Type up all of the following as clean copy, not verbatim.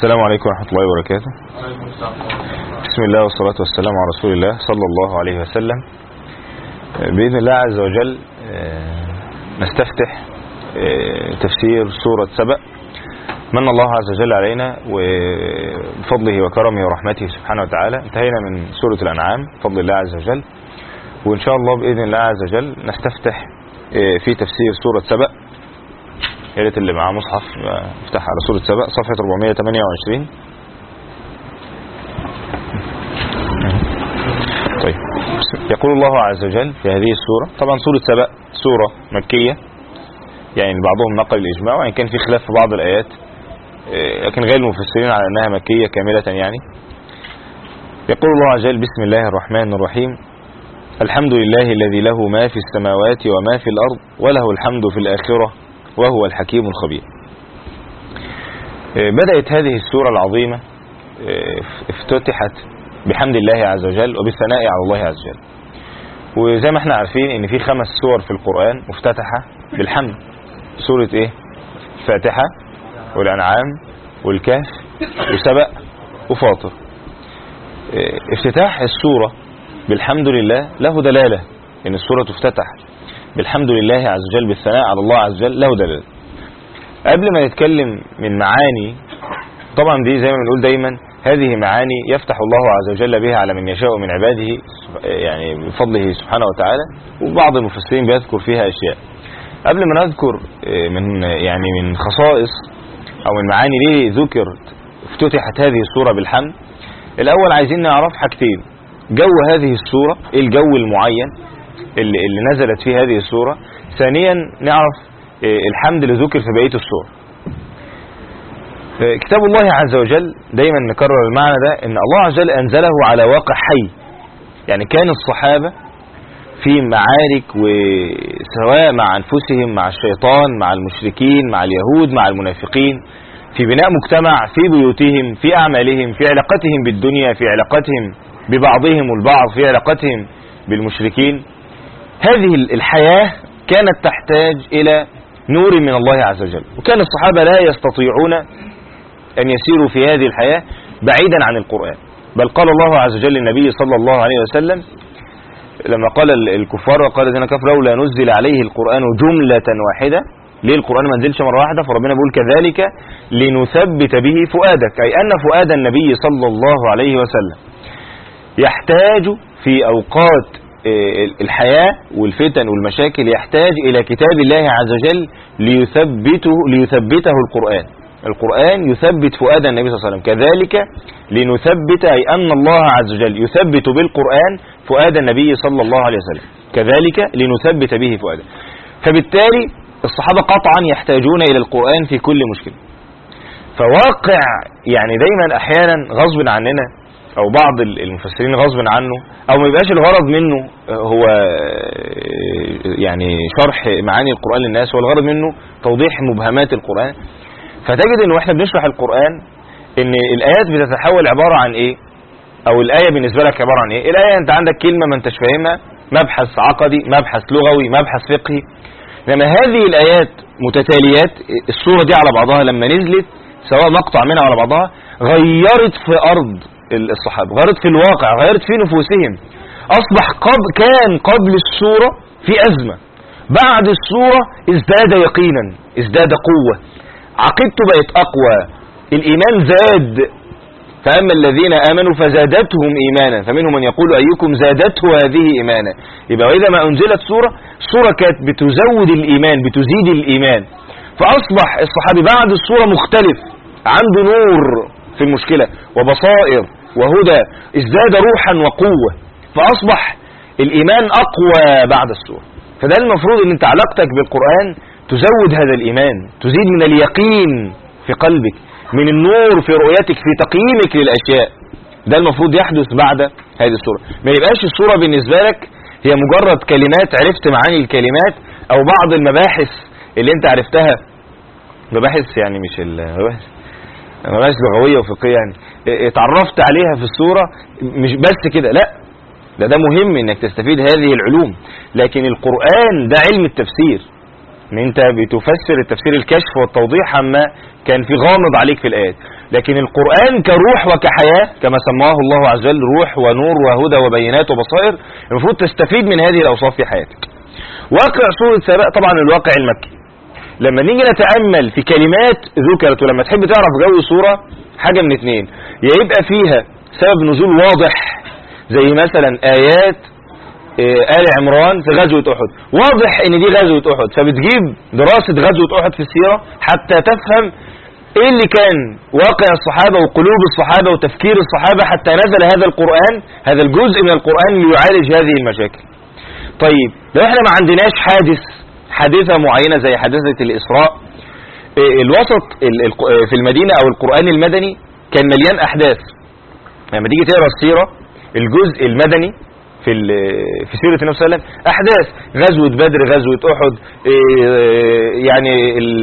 السلام عليكم ورحمة الله وبركاته. بسم الله والصلاة والسلام على رسول الله صلى الله عليه وسلم. بإذن الله عز وجل نستفتح تفسير سورة سبأ. من الله عز وجل علينا وبفضله وكرمه ورحمته سبحانه وتعالى انتهينا من سورة الأنعام بفضل الله عز وجل، وإن شاء الله بإذن الله عز وجل نستفتح في تفسير سورة سبأ. يا ريت اللي معاه مصحف افتح على سورة سبأ صفحة 428. طيب، يقول الله عز وجل في هذه السورة، طبعا سورة سبأ سورة مكية، يعني بعضهم نقل الإجماع وإن كان في خلاف في بعض الآيات، لكن غير المفسرين على أنها مكية كاملة. يعني يقول الله عز وجل: بسم الله الرحمن الرحيم، الحمد لله الذي له ما في السماوات وما في الأرض وله الحمد في الآخرة وهو الحكيم الخبير. بدأت هذه السورة العظيمة افتتحت بحمد الله عز وجل وبالثناء على الله عز وجل. وزي ما احنا عارفين ان في 5 سور في القرآن مفتتحة بالحمد. سورة ايه؟ فاتحة والأنعام والكهف وسبأ وفاطر. افتتاح السورة بالحمد لله له دلالة ان السورة تفتتح بالحمد لله عز وجل بالثناء على الله عز وجل، له دلالة. قبل ما نتكلم من معاني، طبعا دي زي ما بنقول دايما هذه معاني يفتح الله عز وجل بها على من يشاء من عباده، يعني بفضله سبحانه وتعالى، وبعض المفسرين بيذكر فيها أشياء. قبل ما نذكر من خصائص أو من معاني ليه ذكرت افتتحت هذه السورة بالحمد، الأول عايزين نعرف حاجتين: جو هذه السورة، ايه الجو المعين اللي نزلت فيه هذه السورة. ثانيا نعرف الحمد اللي ذكر في بقية السورة. كتاب الله عز وجل دايما نكرر المعنى ده، ان الله عز وجل انزله على واقع حي. يعني كان الصحابة في معارك، وسواء مع انفسهم، مع الشيطان، مع المشركين، مع اليهود، مع المنافقين، في بناء مجتمع، في بيوتهم، في اعمالهم، في علاقتهم بالدنيا، في علاقتهم ببعضهم البعض، في علاقتهم بالمشركين. هذه الحياة كانت تحتاج إلى نور من الله عز وجل، وكان الصحابة لا يستطيعون أن يسيروا في هذه الحياة بعيدا عن القرآن. بل قال الله عز وجل للنبي صلى الله عليه وسلم لما قال الكفار وقال الذين كفروا لولا نزل عليه القرآن جملة واحدة. ليه القرآن ما نزلش مرة واحدة؟ فربنا بيقول كذلك لنثبت به فؤادك، أي أن فؤاد النبي صلى الله عليه وسلم يحتاج في أوقات الحياة والفتن والمشاكل، يحتاج إلى كتاب الله عز وجل ليثبته القرآن يثبت فؤاد النبي صلى الله عليه وسلم. كذلك لنثبت، أي أن الله عز وجل يثبت بالقرآن فؤاد النبي صلى الله عليه وسلم، كذلك لنثبت به فؤاده. فبالتالي الصحابة قطعا يحتاجون إلى القرآن في كل مشكلة. فواقع يعني دايما أحيانا غصب عننا، أو بعض المفسرين غصب عنه، أو ما يبقاش الغرض منه هو يعني شرح معاني القرآن للناس، والغرض منه توضيح مبهمات القرآن. فتجد إنه إحنا بنشرح القرآن إن الآيات بتتحول عبارة عن إيه، أو الآية بالنسبة لك عبارة عن إيه. الآية أنت عندك كلمة ما أنتش فاهمها، مبحث عقدي، مبحث لغوي، مبحث فقهي. لما هذه الآيات متتاليات، السورة دي على بعضها لما نزلت سواء مقطع منها على بعضها، غيرت في أرض الصحابة، غيرت في الواقع، غيرت في نفوسهم. أصبح كان قبل السورة في أزمة، بعد السورة ازداد يقينا، ازداد قوة، عقيدته بقت أقوى، الإيمان زاد. فأما الذين آمنوا فزادتهم إيمانا فمنهم من يقول أيكم زادته هذه إيمانا. يبقى وإذا ما أنزلت سورة كانت بتزود الإيمان، بتزيد الإيمان. فأصبح الصحابي بعد السورة مختلف، عنده نور في المشكلة وبصائر وهدى، ازداد روحا وقوة، فأصبح الإيمان أقوى بعد السورة. فده المفروض أن انت علاقتك بالقرآن تزود هذا الإيمان، تزيد من اليقين في قلبك، من النور في رؤيتك، في تقييمك للأشياء. ده المفروض يحدث بعد هذه السورة. ما يبقاش السورة بالنسبة لك هي مجرد كلمات عرفت معاني الكلمات، أو بعض المباحث اللي انت عرفتها، مباحث يعني مش مباحث لغوية وفقهية، يعني اتعرفت عليها في السورة مش بس كده، لا، ده مهم انك تستفيد هذه العلوم. لكن القرآن ده علم التفسير، ان انت بتفسر التفسير الكشف والتوضيح عما كان في غامض عليك في الآيات. لكن القرآن كروح وكحياة كما سماه الله عز وجل، روح ونور وهدى وبينات وبصائر، المفروض تستفيد من هذه الأوصاف في حياتك. واقع سورة سبأ طبعا الواقع المكي، لما نيجي نتأمل في كلمات ذكرت، ولما تحب تعرف جو سورة حاجة من اتنين، يا يبقى فيها سبب نزول واضح زي مثلا آيات آل عمران في غزوة أحد، واضح ان دي غزوة أحد، فبتجيب دراسة غزوة أحد في السيرة حتى تفهم ايه اللي كان واقع الصحابة وقلوب الصحابة وتفكير الصحابة حتى نزل هذا القرآن، هذا الجزء من القرآن ليعالج هذه المشاكل. طيب لو احنا ما عندناش حادثة معينة زي حادثة الإسراء، الوسط في المدينة او القرآن المدني كان مليان احداث. لما تيجي تقرا السيرة الجزء المدني في سيرة النبي صلى الله عليه وسلم احداث غزوة بدر، غزوة احد، يعني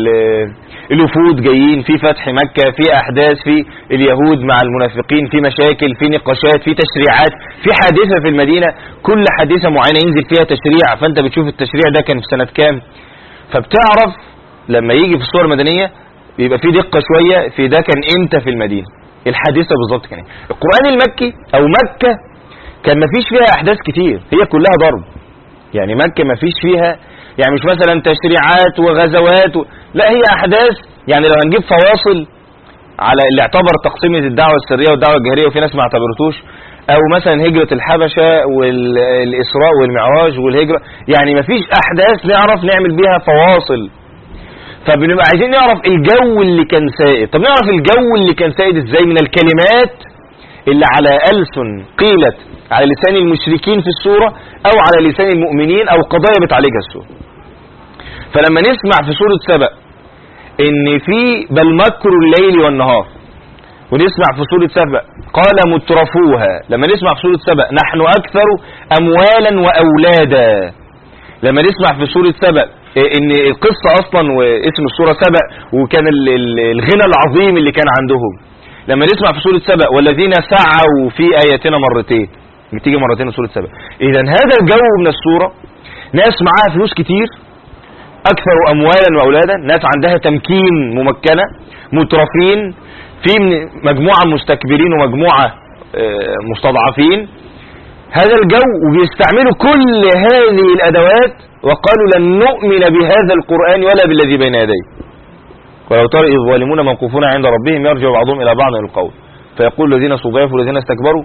الوفود جايين، في فتح مكة، في احداث في اليهود مع المنافقين، في مشاكل، في نقاشات، في تشريعات، في حادثة في المدينة، كل حادثة معينة ينزل فيها تشريع، فانت بتشوف التشريع ده كان في سنة كام، فبتعرف لما يجي في الصور المدنية بيبقى في دقة شوية في ده كان امتى في المدينة، الحادثة بالظبط كان. القرآن المكي او مكة كان مفيش فيها احداث كتير، هي كلها ضرب، يعني مكة مفيش فيها، يعني مش مثلا تشريعات وغزوات لا هي احداث. يعني لو هنجيب فواصل على اللي اعتبر تقسيمة الدعوة السرية والدعوة الجهرية وفي ناس ما اعتبرتوش، او مثلا هجرة الحبشة والاسراء والمعراج والهجرة، يعني مفيش احداث نعرف نعمل بيها فواصل، فبنبقى عايزين نعرف الجو اللي كان سائد. طب نعرف الجو اللي كان سائد ازاي؟ من الكلمات اللي على ألسن قيلت على لسان المشركين في السورة او على لسان المؤمنين او قضايا بتعالجها السورة. فلما نسمع في سورة سبأ ان في بل مكر الليل والنهار، ونسمع في سورة سبأ قال مترفوها، لما نسمع في سورة سبأ نحن اكثر اموالا واولادا، لما نسمع في سورة سبأ ان القصة اصلا واسم السورة سبأ وكان الغنى العظيم اللي كان عندهم، لما نسمع في سورة سبأ والذين سعوا في آياتنا مرتين، بتيجي مرتين في سورة سبأ. اذا هذا الجو من السورة، ناس معاها فلوس كتير، اكثر اموالا واولادا، ناس عندها تمكين ممكنة، مترفين، في مجموعة مستكبرين ومجموعة مستضعفين، هذا الجو، وبيستعملوا كل هذه الادوات، وقالوا لن نؤمن بهذا القرآن ولا بالذي بين يديه ولو ترى إذ الظالمون موقوفون عند ربهم يرجع بعضهم إلى بعض القول فيقول الذين استضعفوا والذين استكبروا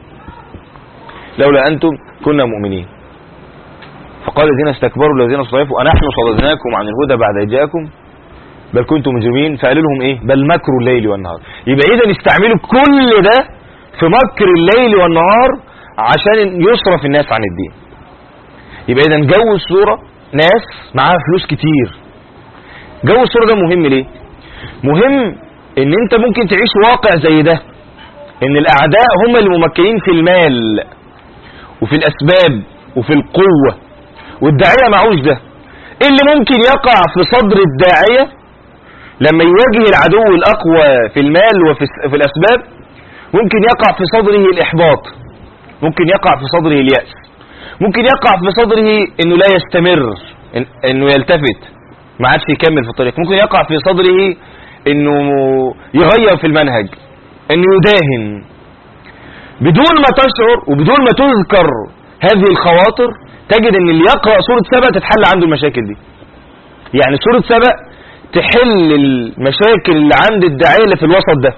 لولا أنتم كنا مؤمنين، فقال الذين استكبروا الذين استضعفوا أنحن صددناكم عن الهدى بعد إذ جاءكم بل كنتم مجرمين، فقالوا لهم إيه؟ بل مكر الليل والنهار. يبقى إذا استعملوا كل ده في مكر الليل والنهار عشان يصرف الناس عن الدين. يبقى إذا جو السورة ناس معاها فلوس كتير. جو السورة ده مهم ليه؟ مهم ان انت ممكن تعيش واقع زي ده، ان الاعداء هم الممكنين في المال وفي الاسباب وفي القوة، والداعية معوش ده. اللي ممكن يقع في صدر الداعية لما يواجه العدو الاقوى في المال وفي الاسباب، ممكن يقع في صدره الاحباط، ممكن يقع في صدره اليأس، ممكن يقع في صدره انه لا يستمر، انه يلتفت ما عادش يكمل في الطريق، ممكن يقع في صدره انه يغير في المنهج، انه يداهن، بدون ما تشعر وبدون ما تذكر هذه الخواطر. تجد ان اللي يقرأ سورة سبأ تتحل عنده المشاكل دي. يعني سورة سبأ تحل المشاكل اللي عند الداعية اللي في الوسط ده،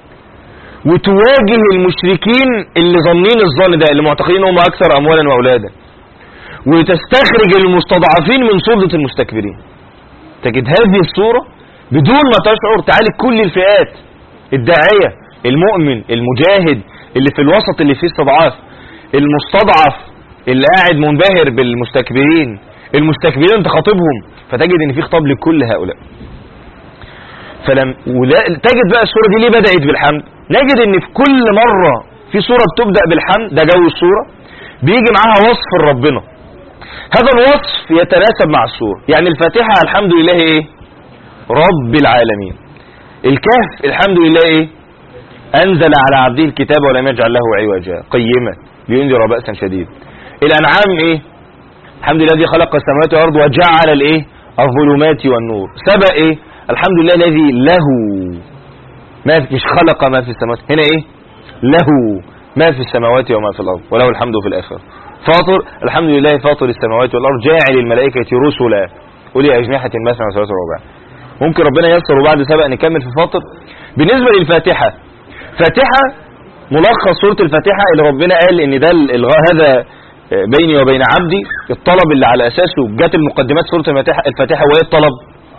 وتواجه المشركين اللي ظنين الظن ده، اللي معتقدين هم اكثر اموالا واولادا، وتستخرج المستضعفين من سلطة المستكبرين. تجد هذه الصورة بدون ما تشعر تعالج كل الفئات، الداعية، المؤمن، المجاهد اللي في الوسط اللي فيه استضعاف، المستضعف اللي قاعد منبهر بالمستكبرين، المستكبرين تخاطبهم، فتجد ان في خطاب لكل هؤلاء. تجد بقى السورة دي ليه بدأت بالحمد؟ نجد ان في كل مرة في سورة بتبدأ بالحمد، ده جو السورة، بيجي معاها وصف ربنا، هذا الوصف يتناسب مع السورة. يعني الفاتحة الحمد لله ايه؟ رب العالمين. الكهف الحمد لله ايه؟ انزل على عبده الكتاب ولم يجعل له عوجا قيما لينذر بأسا شديد. الانعام ايه؟ الحمد لله الذي خلق السماوات والارض وجعل الايه؟ الظلمات والنور. سبأ ايه؟ الحمد لله الذي له مش خلق ما في السماوات، هنا ايه؟ له ما في السماوات وما في الارض وله الحمد في الاخره. فاطر، الحمد لله فاطر السماوات والارض جاعل الملائكه رسلا اولي اجنحه مثنى وثلاث ورباع. ممكن ربنا ييسر وبعد سبق نكمل في فاطر. بالنسبه للفاتحه، فاتحه ملخص سوره الفاتحه اللي ربنا قال ان ده هذا بيني وبين عبدي، الطلب اللي على اساسه جت المقدمات سوره الفاتحه وايه الطلب؟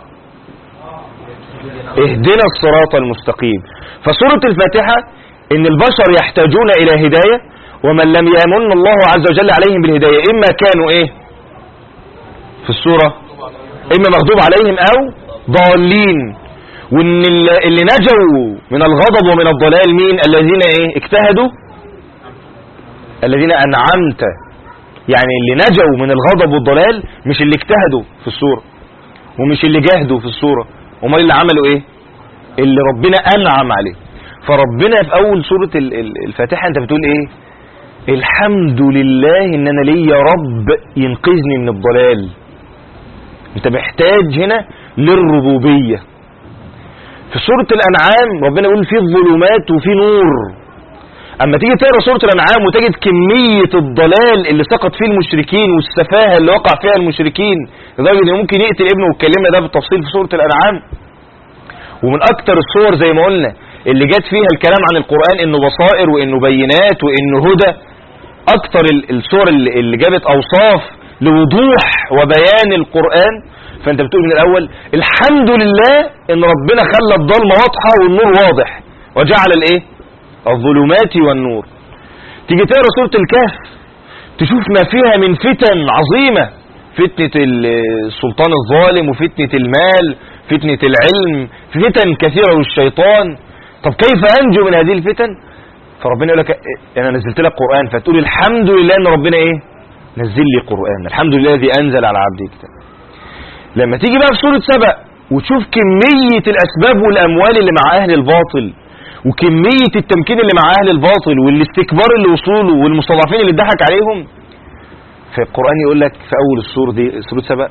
اهدنا الصراط المستقيم. فسوره الفاتحه ان البشر يحتاجون الى هدايه، ومن لم يمن الله عز وجل عليهم بالهدايه اما كانوا ايه في السوره؟ اما مغضوب عليهم او ضالين. وان اللي نجوا من الغضب ومن الضلال مين؟ الذين ايه؟ اجتهدوا، الذين انعمت. يعني اللي نجوا من الغضب والضلال مش اللي اجتهدوا في السوره، ومش اللي جاهدوا في السوره، امال اللي عملوا ايه؟ اللي ربنا انعم عليه. فربنا في اول سوره الفاتحه انت بتقول ايه؟ الحمد لله ان انا ليا رب ينقذني من الضلال. انت محتاج هنا للربوبيه. في سوره الانعام ربنا يقول في ظلمات وفي نور. اما تيجي تقرا سوره الانعام وتجد كميه الضلال اللي سقط فيه المشركين والسفاهه اللي وقع فيها المشركين لدرجه انه ممكن يقتل ابنه، واتكلمنا ده بالتفصيل في سوره الانعام. ومن اكتر الصور زي ما قلنا اللي جت فيها الكلام عن القرآن انه بصائر وانه بينات وانه هدى، اكتر الصور اللي جابت اوصاف لوضوح وبيان القرآن. فانت بتقول من الاول الحمد لله ان ربنا خلى الضلمة واضحة والنور واضح وجعل الايه؟ الظلمات والنور. تيجي تقرا سورة الكهف تشوف ما فيها من فتن عظيمة، فتنة السلطان الظالم وفتنة المال، فتنة العلم، فتن كثيرة والشيطان. طب كيف أنجو من هذه الفتن؟ فربنا يقول لك أنا نزلت لك قرآن، فتقول الحمد لله أن ربنا إيه؟ نزل لي قرآن، الحمد لله الذي أنزل على عبده كتاب. لما تيجي بقى في سورة سبأ وتشوف كمية الأسباب والأموال اللي مع أهل الباطل، وكمية التمكين اللي مع أهل الباطل والاستكبار اللي وصوله والمستضعفين اللي ضحك عليهم، فالقرآن يقول لك في أول السورة دي سورة سبأ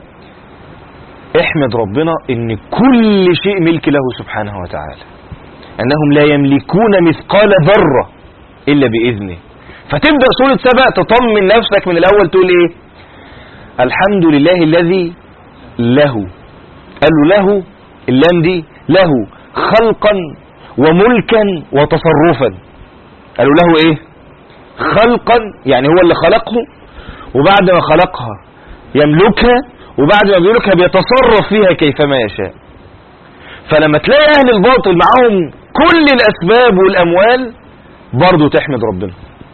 احمد ربنا ان كل شيء ملك له سبحانه وتعالى، انهم لا يملكون مثقال ذرة الا باذنه. فتبدأ سورة سبأ تطمن نفسك من الاول تقول ايه؟ الحمد لله الذي له، قالوا له اللام دي له خلقا وملكا وتصرفا. قالوا له ايه؟ خلقا يعني هو اللي خلقه، وبعد ما خلقها يملكها، وبعد ما بيملكها بيتصرف فيها كيفما يشاء. فلما تلاقي اهل الباطل معاهم كل الاسباب والاموال برضو تحمد ربنا.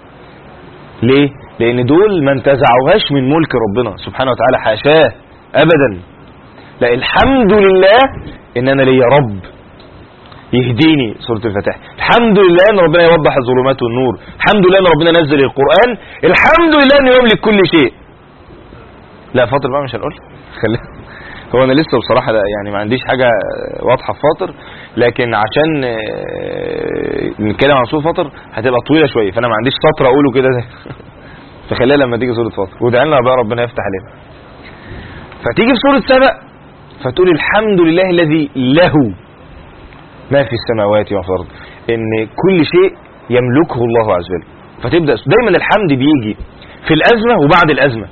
ليه؟ لان دول ما انتزعوهاش من ملك ربنا سبحانه وتعالى، حاشاه ابدا. لا، الحمد لله ان انا ليا رب يهديني. سورة الفتح الحمد لله ان ربنا يوضح الظلمات والنور، الحمد لله ان ربنا نزل القرآن، الحمد لله انه يملك كل شيء. لا فاطر بقى مش هنقول هو انا لسه بصراحة يعني ما عنديش حاجة واضحة في فاطر، لكن عشان نتكلم عن سورة فاطر هتبقى طويلة شوية، فانا ما عنديش سطر اقوله كده فخليها لما تيجي سورة فاطر، وادعي لنا بقى ربنا يفتح علينا. فتيجي في سورة سبأ فتقول الحمد لله الذي له ما في السماوات وما في الارض، ان كل شيء يملكه الله عز وجل. فتبدأ دايما الحمد بيجي في الازمة وبعد الازمة.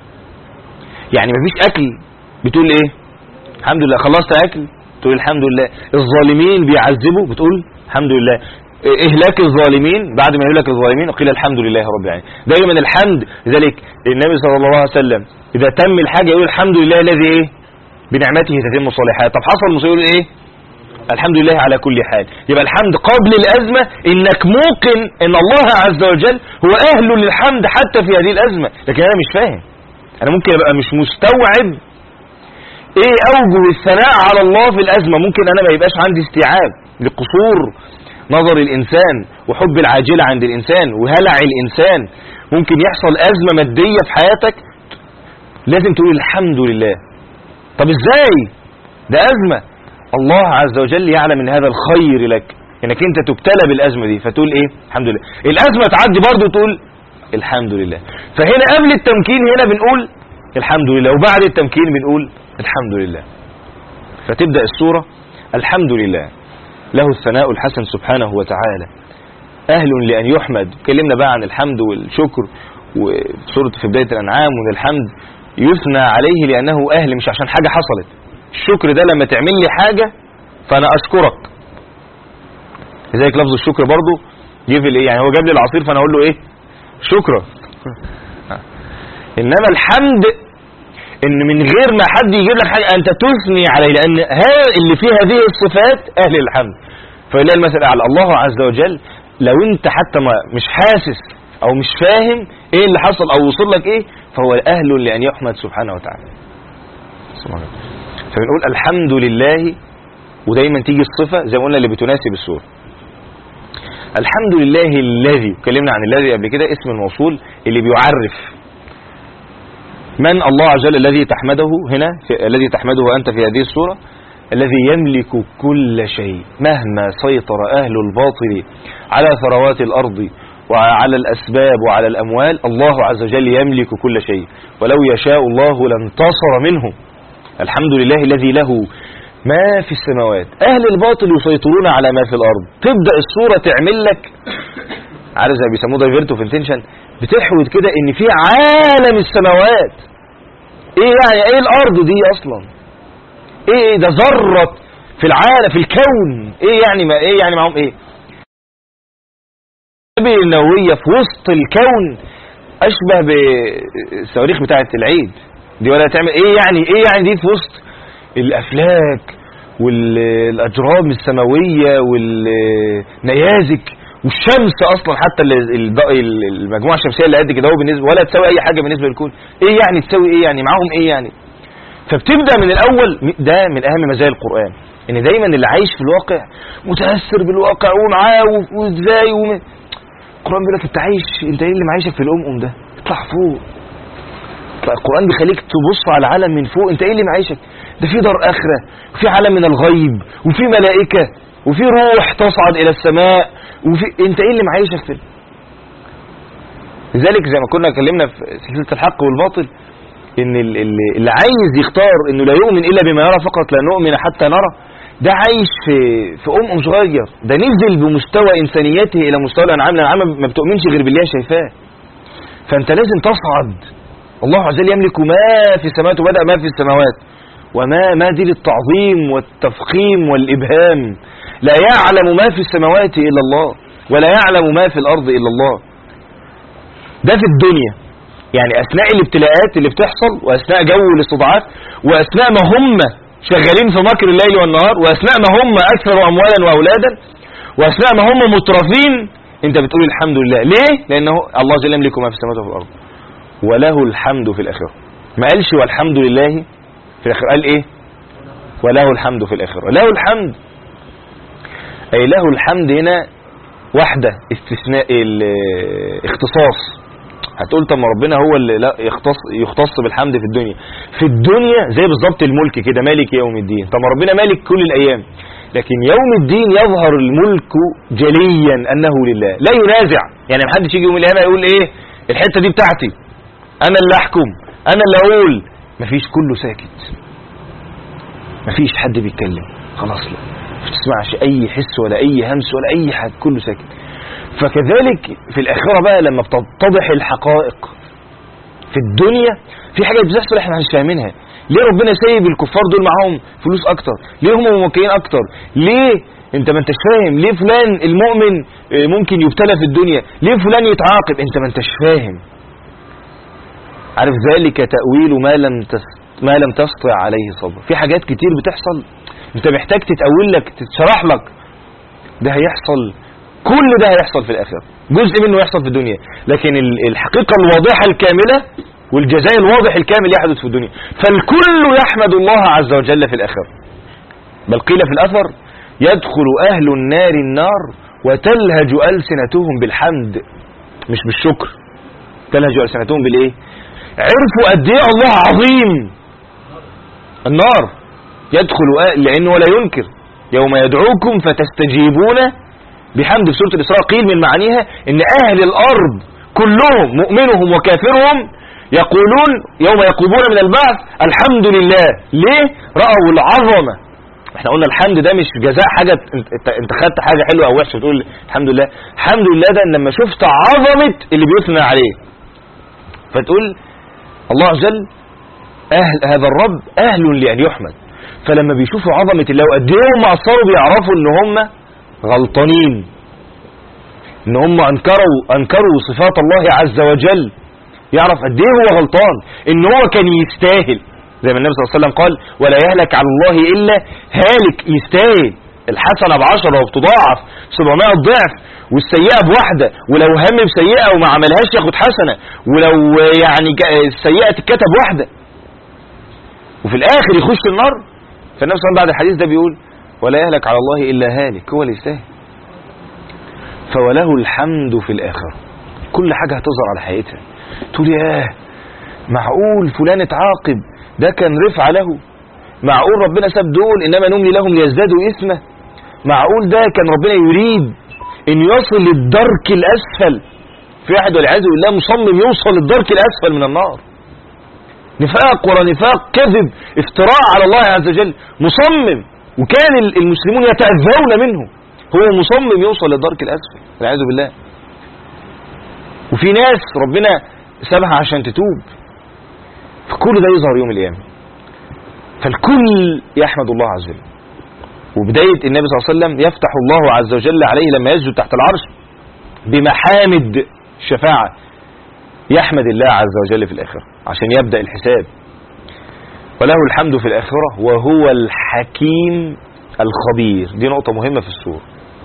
يعني مفيش اكل بتقول ايه؟ الحمد لله. خلصت اكل تقول الحمد لله. الظالمين بيعذبوا بتقول الحمد لله. اهلاك الظالمين بعد ما يهلك الظالمين قيل الحمد لله رب العالمين. دايما الحمد. لذلك النبي صلى الله عليه وسلم اذا تم الحاجة يقول الحمد لله الذي ايه؟ بنعمته تتم الصالحات. طب حصل مصيبة يقول ايه؟ الحمد لله على كل حال. يبقى الحمد قبل الأزمة انك موقن ان الله عز وجل هو اهل للحمد حتى في هذه الأزمة. لكن انا مش فاهم، انا ممكن ابقى مش مستوعب ايه اوجه الثناء على الله في الأزمة. ممكن انا ما يبقاش عندي استيعاب لقصور نظر الانسان وحب العاجلة عند الانسان وهلع الانسان. ممكن يحصل أزمة مادية في حياتك لازم تقول الحمد لله. طب ازاي؟ ده أزمة الله عز وجل يعلم ان هذا الخير لك، انك انت تبتلى بالازمه دي فتقول ايه؟ الحمد لله. الازمه تعدي برضه تقول الحمد لله. فهنا قبل التمكين هنا بنقول الحمد لله، وبعد التمكين بنقول الحمد لله. فتبدا السوره الحمد لله له الثناء الحسن سبحانه وتعالى، أهل لأن يحمد. اتكلمنا بقى عن الحمد والشكر وسورة في بداية الأنعام، وان الحمد يثنى عليه لأنه أهل مش عشان حاجة حصلت. الشكر ده لما تعمل لي حاجة فأنا أشكرك. لذلك لفظ الشكر برضو جيب ايه، يعني هو جاب لي العصير فأنا أقول له إيه؟ شكرا. إنما الحمد إن من غير ما حد يجيب لك حاجة أنت تثني عليه، لأن اللي فيه هذه الصفات أهل الحمد. فإله المثل على الله عز وجل لو أنت حتى مش حاسس أو مش فاهم إيه اللي حصل أو وصل لك إيه، فهو أهل لأن يحمد سبحانه وتعالى. فبنقول الحمد لله، ودايما تيجي الصفة زي ما قلنا اللي بتناسب السورة. الحمد لله الذي، اتكلمنا عن الذي قبل كده، اسم الموصول اللي بيعرف من الله عز وجل، الذي تحمده هنا الذي تحمده أنت في هذه السورة، الذي يملك كل شيء. مهما سيطر أهل الباطل على ثروات الأرض وعلى الأسباب وعلى الأموال، الله عز وجل يملك كل شيء، ولو يشاء الله لانتصر منهم. الحمد لله الذي له ما في السماوات. أهل الباطل يسيطرون على ما في الأرض. تبدأ السورة تعمل لك عارف زي بيسموه دايفيرت اوف انتنشن، بتحود كده ان في عالم السماوات. ايه يعني ايه الأرض دي أصلا؟ ايه ده ذرة في العالم في الكون؟ ايه يعني ما ايه يعني معهم ايه؟ النووية في وسط الكون أشبه بالصواريخ بتاعة العيد دي، ولا تعمل ايه يعني دي في وسط الأفلاك والأجرام السماوية والنيازك والشمس أصلا، حتى المجموعة الشمسية اللي قد كده هو بالنسبة ولا تساوي أي حاجة بالنسبة للكون. ايه يعني تساوي ايه يعني معاهم ايه يعني؟ فبتبدأ من الأول. ده من أهم مزايا القرآن، إن دايما اللي عايش في الواقع متأثر بالواقع ومعاه وإزاي القرآن بيقول لك أنت إيه اللي معيشك في الأم ده؟ اطلع فوق. القرآن بيخليك تبص على العالم من فوق. أنت إيه اللي معيشك؟ ده في دار آخرة، وفي عالم من الغيب، وفي ملائكة، وفي روح تصعد إلى السماء، أنت إيه اللي معيشك في لذلك زي ما كنا اتكلمنا في سلسلة الحق والباطل، ان اللي عايز يختار انه لا يؤمن الا بما يرى فقط لا نؤمن حتى نرى، ده عايش في صغير. ده نزل بمستوى انسانيته الى مستوى الانعام. الانعام ما بتؤمنش غير بالله شايفاه. فانت لازم تصعد. الله عز وجل يملك ما في السماوات، وبدأ ما في السماوات، وما دي للتعظيم والتفخيم والابهام. لا يعلم ما في السماوات الا الله، ولا يعلم ما في الارض الا الله. ده في الدنيا، يعني أثناء الابتلاءات اللي بتحصل، وأثناء جو الاستضعاف، وأثناء ما هم شغالين في مكر الليل والنهار، وأثناء ما هم أكثر أموالا وأولادا، وأثناء ما هم مترفين، أنت بتقول الحمد لله. ليه؟ لأنه الله جل يملك ما في السماوات وفي الأرض، وله الحمد في الآخرة. ما قالش والحمد لله في الآخرة، قال إيه؟ وله الحمد في الآخرة. له الحمد أي له الحمد هنا واحدة استثناء الاختصاص. هتقول طب ما ربنا هو اللي لا يختص بالحمد في الدنيا. في الدنيا زي بالظبط الملك كده، مالك يوم الدين. طب ما ربنا مالك كل الأيام، لكن يوم الدين يظهر الملك جليا أنه لله لا ينازع. يعني محدش يجي يوم القيامة يقول ايه الحتة دي بتاعتي، أنا اللي أحكم، أنا اللي أقول. مفيش، كله ساكت، مفيش حد بيتكلم، خلاص لا مش تسمعش أي حس ولا أي همس ولا أي حاجة، كله ساكت. فكذلك في الآخرة بقى لما بتتضح الحقائق. في الدنيا في حاجة بتحصل احنا مش فاهمينها. ليه ربنا سايب الكفار دول معاهم فلوس اكتر؟ ليه هم ممكنين اكتر؟ ليه انت ما انتش فاهم؟ ليه فلان المؤمن ممكن يبتلى في الدنيا؟ ليه فلان يتعاقب؟ انت ما انتش فاهم. عارف ذلك تأويل ما لم تستطع عليه صبر. في حاجات كتير بتحصل انت محتاج تتأول لك، تتشرح لك. ده هيحصل، كل ده هيحصل في الآخرة، جزء منه يحصل في الدنيا، لكن الحقيقة الواضحة الكاملة والجزاء الواضح الكامل يحدث في الدنيا. فالكل يحمد الله عز وجل في الآخرة. بل قيل في الأثر يدخل أهل النار النار وتلهج ألسنتهم بالحمد، مش بالشكر. تلهج ألسنتهم بالإيه؟ عرفوا قد إيه الله عظيم. النار يدخل لأنه ولا ينكر يوم يدعوكم فتستجيبون بحمد. في سورة الإسراء قيل من معانيها إن أهل الأرض كلهم مؤمنهم وكافرهم يقولون يوم يقومون من البعث الحمد لله. ليه؟ رأوا العظمة احنا قلنا الحمد ده مش جزاء حاجة انت خدت حاجة حلوة او وحشة وتقول الحمد لله. الحمد لله ده لما شفت عظمة اللي بيثنى عليه فتقول الله عز وجل هذا الرب اهل لان يحمد. فلما بيشوفوا عظمة الله وقد ايه هم قصروا بيعرفوا ان هم غلطانين، ان هم انكروا صفات الله عز وجل، يعرف قد ايه هو غلطان، ان هو كان يستاهل زي ما النبي صلى الله عليه وسلم قال ولا يهلك على الله الا هالك. يستاهل الحسنه ب10 وبتضاعف 700 ضعف، والسيئه بواحده، ولو هم بسيئه وما عملهاش ياخد حسنه، ولو يعني السيئه تتكتب واحده، وفي الاخر يخش النار. فالنبي صلى الله عليه وسلم بعد الحديث ده بيقول ولا يهلك على الله الا هالك، هو اللي يستاهل. فوله الحمد في الاخره، كل حاجه هتظهر على حقيقتها. تقول ياه معقول فلان اتعاقب ده كان رفع له، معقول ربنا ساب دول انما نملي لهم ليزدادوا اثما، معقول ده كان ربنا يريد ان يصل للدرك الاسفل. في واحد والعياذ بالله مصمم يوصل للدرك الاسفل من النار، نفاق ورا نفاق، كذب، افتراء على الله عز وجل، مصمم، وكان المسلمون يتأذون منه، هو مصمم يوصل للدرك الاسفل والعياذ بالله. وفي ناس ربنا سابها عشان تتوب، فكل ده يظهر يوم القيامة. فالكل يحمد الله عز وجل. وبداية النبي صلى الله عليه وسلم يفتح الله عز وجل عليه لما يسجد تحت العرش بمحامد الشفاعة، يحمد الله عز وجل في الآخرة عشان يبدأ الحساب. وله الحمد في الآخرة وهو الحكيم الخبير. دي نقطة مهمة في السورة.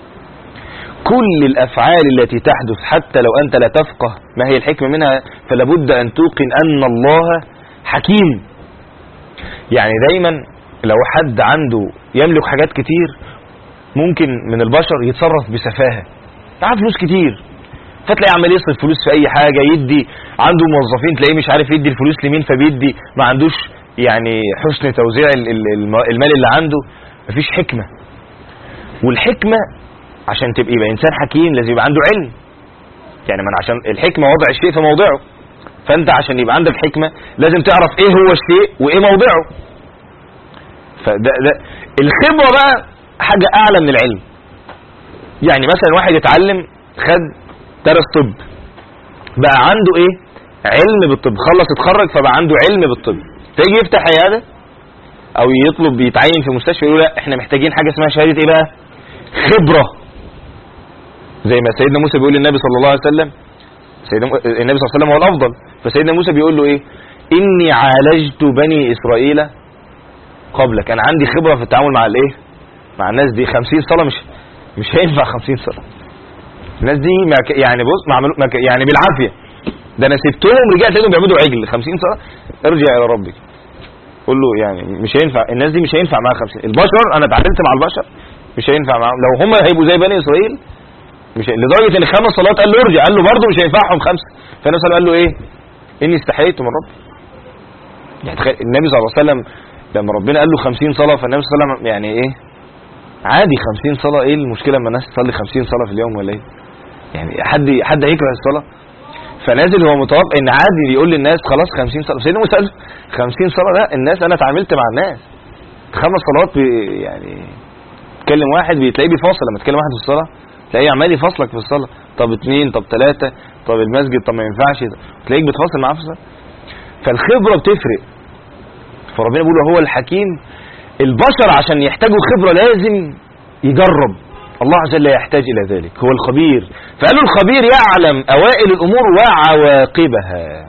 كل الأفعال التي تحدث حتى لو أنت لا تفقه ما هي الحكمة منها فلابد أن توقن أن الله حكيم. يعني دايما لو حد عنده يملك حاجات كتير ممكن من البشر يتصرف بسفاهة، معاه فلوس كتير فتلاقي عمال يصرف فلوس في أي حاجة، يدي عنده موظفين تلاقيه مش عارف يدي الفلوس لمين فبيدي، ما عندوش يعني حسن توزيع المال اللي عنده، مفيش حكمة. والحكمة عشان يبقى إنسان حكيم لازم يبقى عنده علم. يعني من عشان الحكمة وضع الشيء في موضعه، فأنت عشان يبقى عندك حكمة لازم تعرف إيه هو الشيء وإيه موضعه. فده الخبرة بقى حاجة أعلى من العلم. يعني مثلا واحد يتعلم خد درس طب بقى عنده إيه؟ علم بالطب، خلص اتخرج فبقى عنده علم بالطب، تيجي يفتح عيادة أو يطلب يتعين في مستشفى يقول لا إحنا محتاجين حاجة اسمها شهادة إيه بقى؟ خبرة. زي ما سيدنا موسى بيقول للنبي صلى الله عليه وسلم، النبي صلى الله عليه وسلم هو الأفضل، فسيدنا موسى بيقول له إيه؟ إني عالجت بني إسرائيل قبلك، أنا عندي خبرة في التعامل مع الإيه؟ مع الناس دي. 50 صلاة مش هينفع 50 صلاة. الناس دي يعني بص يعني بالعافية، ده أنا سبتهم رجعت لهم بيعبدوا عجل. 50 صلاة ارجع إلى ربك، قول له يعني مش هينفع، الناس دي مش هينفع معاها 50. البشر أنا اتعاملت مع البشر مش هينفع معاهم، لو هم هيبقوا زي بني إسرائيل مش لدرجة ان 5 صلوات قال له ارجع، قال له برضه مش هينفعهم 5. فالنبي صلى الله عليه وسلم قال له ايه؟ اني استحييت من ربي. يعني تخيل النبي صلى الله عليه وسلم لما ربنا قال له 50 صلاة، فالنبي صلى الله عليه وسلم يعني ايه؟ عادي 50 صلاة، ايه المشكلة لما الناس تصلي 50 صلاة في اليوم ولا ايه؟ يعني حد هيكره الصلاة؟ فنازل هو متوقع ان عادي يقول للناس خلاص 50 صلاة. سيدنا موسى قال 50 صلاة لا، الناس انا اتعاملت مع الناس 5 صلوات يعني تكلم واحد بتلاقيه بيفاصل، لما تكلم واحد في الصلاة تلاقيه عمال يفصلك في الصلاة، طب 2 طب 3 طب المسجد طب ما ينفعش، تلاقيك بتفاصل معاه في الصلاة. فالخبرة بتفرق. فربنا بيقول هو الحكيم. البشر عشان يحتاجوا خبرة لازم يجرب، الله عز وجل لا يحتاج إلى ذلك، هو الخبير. فقالوا الخبير يعلم أوائل الأمور وعواقبها،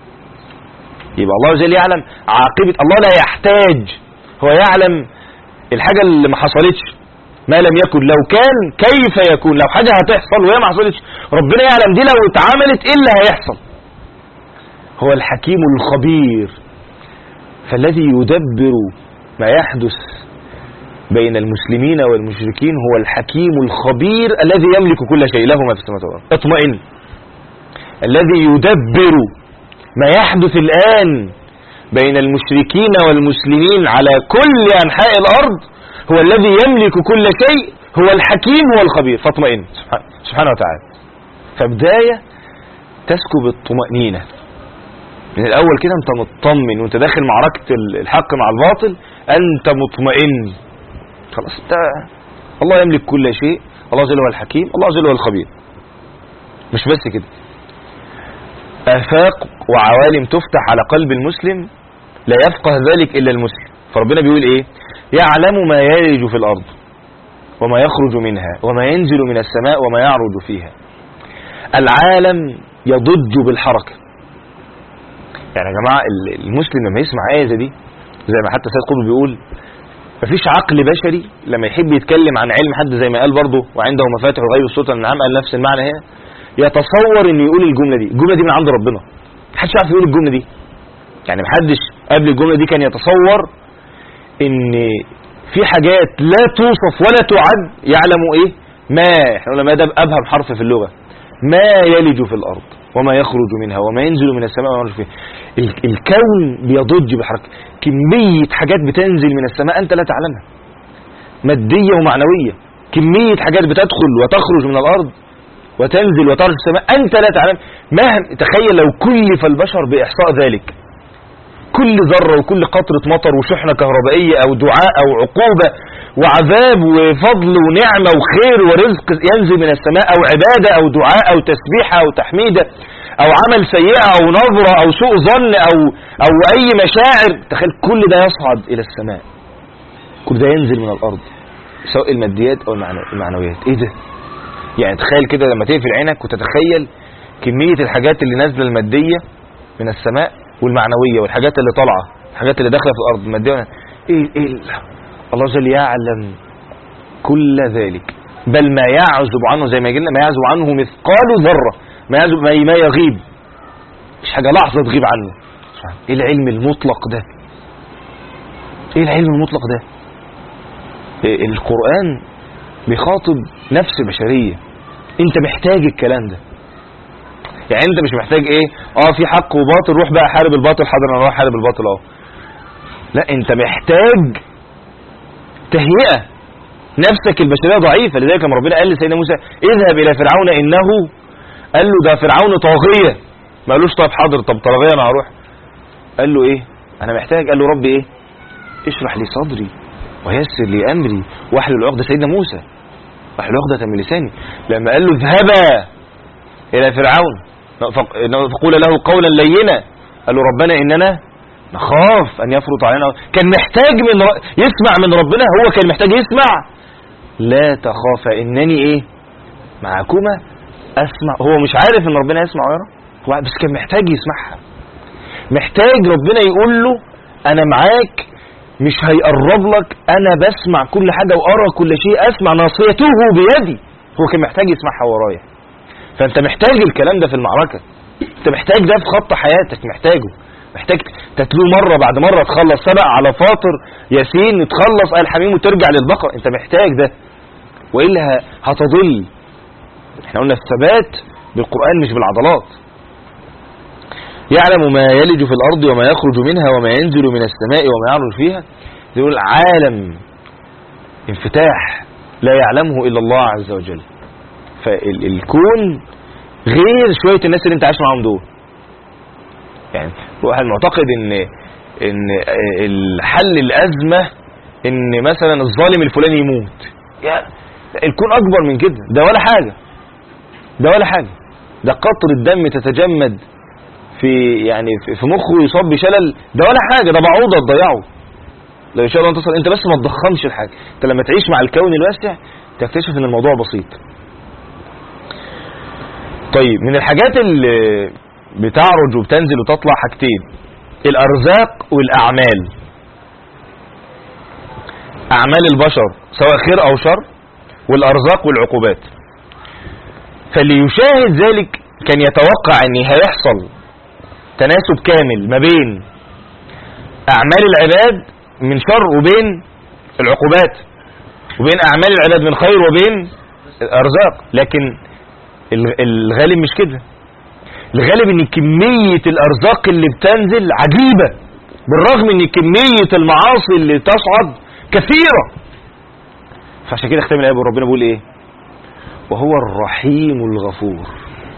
يبقى الله عز وجل يعلم عاقبة. الله لا يحتاج، هو يعلم الحاجة اللي ما حصلتش، ما لم يكن لو كان كيف يكون، لو حاجة هتحصل وهي ما حصلتش ربنا يعلم دي لو اتعملت ايه اللي هيحصل. هو الحكيم الخبير. فالذي يدبر ما يحدث بين المسلمين والمشركين هو الحكيم الخبير الذي يملك كل شيء، له ما في السماوات والارض. اطمئن. الذي يدبر ما يحدث الآن بين المشركين والمسلمين على كل أنحاء الأرض هو الذي يملك كل شيء، هو الحكيم، هو الخبير. فاطمئن سبحانه وتعالى. فبداية تسكب الطمأنينة من الأول كده، أنت مطمن وأنت داخل معركة الحق مع الباطل، أنت مطمئن خلاص الله يملك كل شيء، الله عز وجل هو الحكيم، الله عز وجل هو الخبير. مش بس كده، آفاق وعوالم تفتح على قلب المسلم لا يفقه ذلك إلا المسلم. فربنا بيقول إيه؟ يعلم ما يلج في الأرض وما يخرج منها وما ينزل من السماء وما يعرج فيها. العالم يضج بالحركة. يعني يا جماعة المسلم لما يسمع آية زي دي، زي ما حتى سيد قطب بيقول مفيش عقل بشري لما يحب يتكلم عن علم حد زي ما قال برضه وعنده مفاتح الغيب والسلطان النعام، قال نفس المعنى هنا، يتصور انه يقول الجملة دي. الجملة دي من عند ربنا، محدش عارف يقول الجملة دي. يعني محدش قبل الجملة دي كان يتصور ان في حاجات لا توصف ولا تعد يعلم ايه ما، احنا قلنا ما ده ابهم حرف في اللغة، ما يلج في الارض وما يخرج منها وما ينزل من السماء وما يعرج فيها. الكون بيضج بحركة، كمية حاجات بتنزل من السماء انت لا تعلمها، مادية ومعنوية. كمية حاجات بتدخل وتخرج من الارض وتنزل وترج السماء انت لا تعلم. تخيل لو كلف البشر باحصاء ذلك، كل ذرة وكل قطرة مطر وشحنة كهربائية او دعاء او عقوبة وعذاب وفضل ونعمة وخير ورزق ينزل من السماء، او عبادة او دعاء او تسبيحة او تحميدة او عمل سيئة او نظرة او سوء ظن او اي مشاعر، تخيل كل ده يصعد الى السماء، كل ده ينزل من الارض، سواء الماديات او المعنويات. ايه ده؟ يعني تخيل كده لما تقفل عينك وتتخيل كمية الحاجات اللي نازلة المادية من السماء والمعنوية، والحاجات اللي طالعة، الحاجات اللي داخلة في الارض المادية. ايه الله جل يعلم كل ذلك، بل ما يعزب عنه، زي ما قلنا ما يعزب عنه مثقال ذرة، ما يغيب، مش حاجة لحظة تغيب عنه. ايه العلم المطلق ده؟ ايه العلم المطلق ده؟ القرآن بيخاطب نفس بشرية، انت محتاج الكلام ده. يعني انت مش محتاج ايه في حق وباطل روح بقى حارب الباطل، حاضر انا اروح حارب الباطل اهو. لا، انت محتاج تهيئة، نفسك البشرية ضعيفة. لذلك لما ربنا قال لسيدنا موسى اذهب الى فرعون انه، قال له ده فرعون طاغية، ما قالوش طب حاضر طب طاغية انا هروح، قال له ايه انا محتاج، قال له ربي ايه اشرح لي صدري ويسر لي امري واحلل عقدة، سيدنا موسى واحلل عقدة من لساني. لما قال له اذهبا الى فرعون فقول له قولا لينا، قال له ربنا اننا نخاف ان يفرط علينا. كان محتاج يسمع من ربنا، هو كان محتاج يسمع لا تخاف انني ايه معكما اسمع. هو مش عارف ان ربنا يسمع ويرى، هو بس كان محتاج يسمعها، محتاج ربنا يقول له انا معاك، مش هيقرب لك، انا بسمع كل حاجة وارى كل شيء، اسمع ناصيته بيدي. هو كان محتاج يسمعها ورايا. فانت محتاج الكلام ده في المعركة، انت محتاج ده في خط حياتك، محتاج تتلو مرة بعد مرة، تخلص سبق على فاطر ياسين، تخلص آل حميم وترجع للبقرة. انت محتاج ده وإلا هتضل. احنا قلنا الثبات بالقرآن مش بالعضلات. يعلم ما يلج في الأرض وما يخرج منها وما ينزل من السماء وما يعرج فيها. يقول عالم انفتاح لا يعلمه إلا الله عز وجل. فالكون غير شوية الناس اللي انت عايش معاهم دول. يعني واحد معتقد ان الحل الازمة ان مثلا الظالم الفلاني يموت، يعني الكون اكبر من كده، ده ولا حاجة، ده قطر الدم تتجمد في مخه يصاب بشلل، ده ولا حاجة، ده بعوضة تضيعه لو ان شاء الله انتصر. انت بس ما تضخمش الحاجة، انت لما تعيش مع الكون الواسع تكتشف ان الموضوع بسيط. طيب من الحاجات اللي بتعرج وبتنزل وتطلع حاجتين، الارزاق والاعمال. اعمال البشر سواء خير او شر، والارزاق والعقوبات. فاللي يشاهد ذلك كان يتوقع ان هيحصل تناسب كامل ما بين اعمال العباد من شر وبين العقوبات، وبين اعمال العباد من خير وبين الارزاق. لكن الغالب مش كده. الغالب ان كمية الارزاق اللي بتنزل عجيبة، بالرغم ان كمية المعاصي اللي تصعد كثيرة. فعشان كده اختم الآية ربنا بيقول ايه؟ وهو الرحيم الغفور.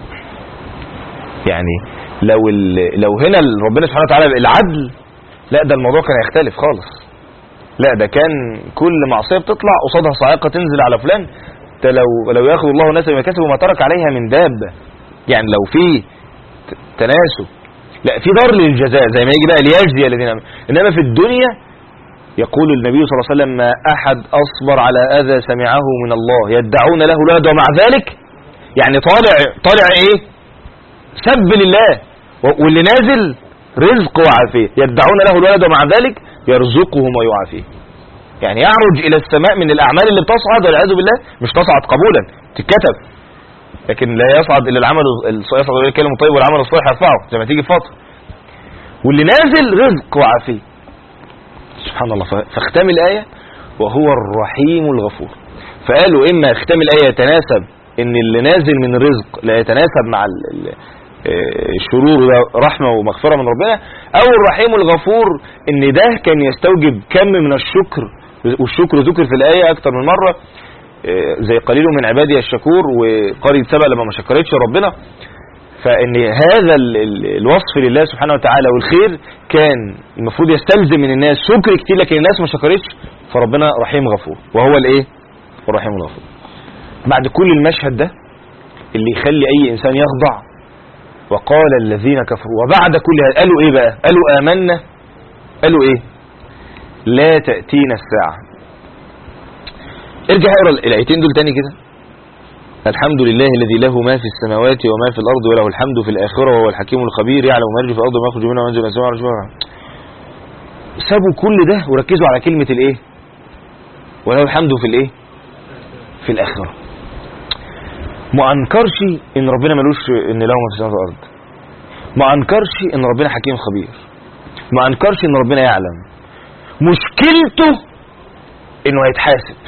يعني لو هنا ربنا سبحانه وتعالى العدل، لا ده الموضوع كان هيختلف خالص. لا ده كان كل معصية بتطلع قصادها صاعقة تنزل على فلان. لو ياخذ الله الناس بما كسبوا ما ترك عليها من دابة. يعني لو في تناسب، لا في دار للجزاء زي ما يجي بقى ليجزي الذين امنوا. انما في الدنيا يقول النبي صلى الله عليه وسلم ما احد اصبر على اذى سمعه من الله يدعون له الولد ومع ذلك، يعني طالع ايه؟ سب لله، واللي نازل رزق وعافيه، يدعون له الولد ومع ذلك يرزقهم ويعافيه. يعني يعرج الى السماء من الاعمال اللي بتصعد والعياذ بالله، مش تصعد قبولا تتكتب، لكن لا يصعد الا العمل يصعد الى الكلم الطيب والعمل الصالح يرفعه زي ما تيجي في فتره. واللي نازل رزق وعافيه. سبحان الله. فاختم الآية وهو الرحيم الغفور. فقالوا إما اختم الآية يتناسب إن اللي نازل من رزق لا يتناسب مع الشرور رحمة ومغفرة من ربنا، أو الرحيم الغفور إن ده كان يستوجب كم من الشكر، والشكر ذكر في الآية أكتر من مرة زي قليل من عبادي الشكور وقرية سبأ لما ما شكرتش ربنا. فإن هذا الوصف لله سبحانه وتعالى والخير كان المفروض يستلزم من الناس شكر كتير، لكن الناس ما شكرتش، فربنا رحيم غفور وهو الايه؟ الرحيم الغفور. بعد كل المشهد ده اللي يخلي اي انسان يخضع، وقال الذين كفروا وبعد كل هذا قالوا ايه بقى؟ قالوا آمنا. قالوا ايه؟ لا تأتينا الساعة. ارجع اقرا الايتين دول تاني كده. الحمد لله الذي له ما في السماوات وما في الأرض وله الحمد في الآخرة وهو الحكيم الخبير يعلم ما يرجو في الأرض وما يخرج منها وما ينزل من السماء. سابوا كل ده وركزوا على كلمة الايه؟ وله الحمد في الايه؟ في الآخرة. ما انكرش ان ربنا ملوش ان له ما في السماوات والأرض، ما انكرش ان ربنا حكيم خبير، ما انكرش ان ربنا يعلم. مشكلته انه هيتحاسب.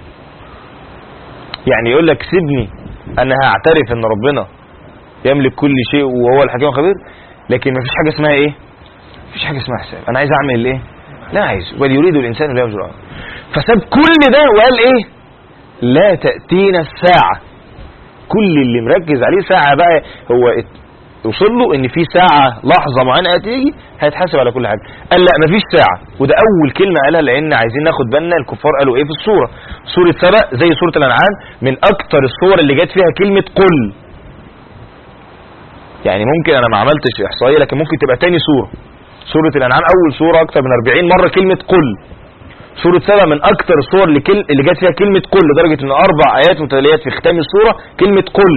يعني يقول لك سيبني انا هعترف ان ربنا يملك كل شيء وهو الحكيم الخبير، لكن مفيش حاجه اسمها ايه؟ مفيش حاجه اسمها حساب. انا عايز اعمل ايه؟ لا عايز. بل يريد الانسان لا يجرؤ. فساب كل ده وقال ايه؟ لا تأتينا الساعة. كل اللي مركز عليه ساعة بقى هو يوصل له ان في ساعة لحظة معينة هتيجي هيتحاسب على كل حاجة. قال لا مفيش ساعة، وده اول كلمة قالها لان عايزين ناخد بالنا الكفار قالوا ايه في السورة. سورة سبأ زي سورة الانعام من اكتر الصور اللي جت فيها كلمة قل. يعني ممكن انا ما عملتش احصائية لكن ممكن تبقى تاني سورة الانعام اول سورة اكتر من 40 مرة كلمة قل. سورة سبأ من اكتر الصور اللي جت فيها كلمة قل، لدرجة ان 4 ايات متتاليات في ختام السورة كلمة قل.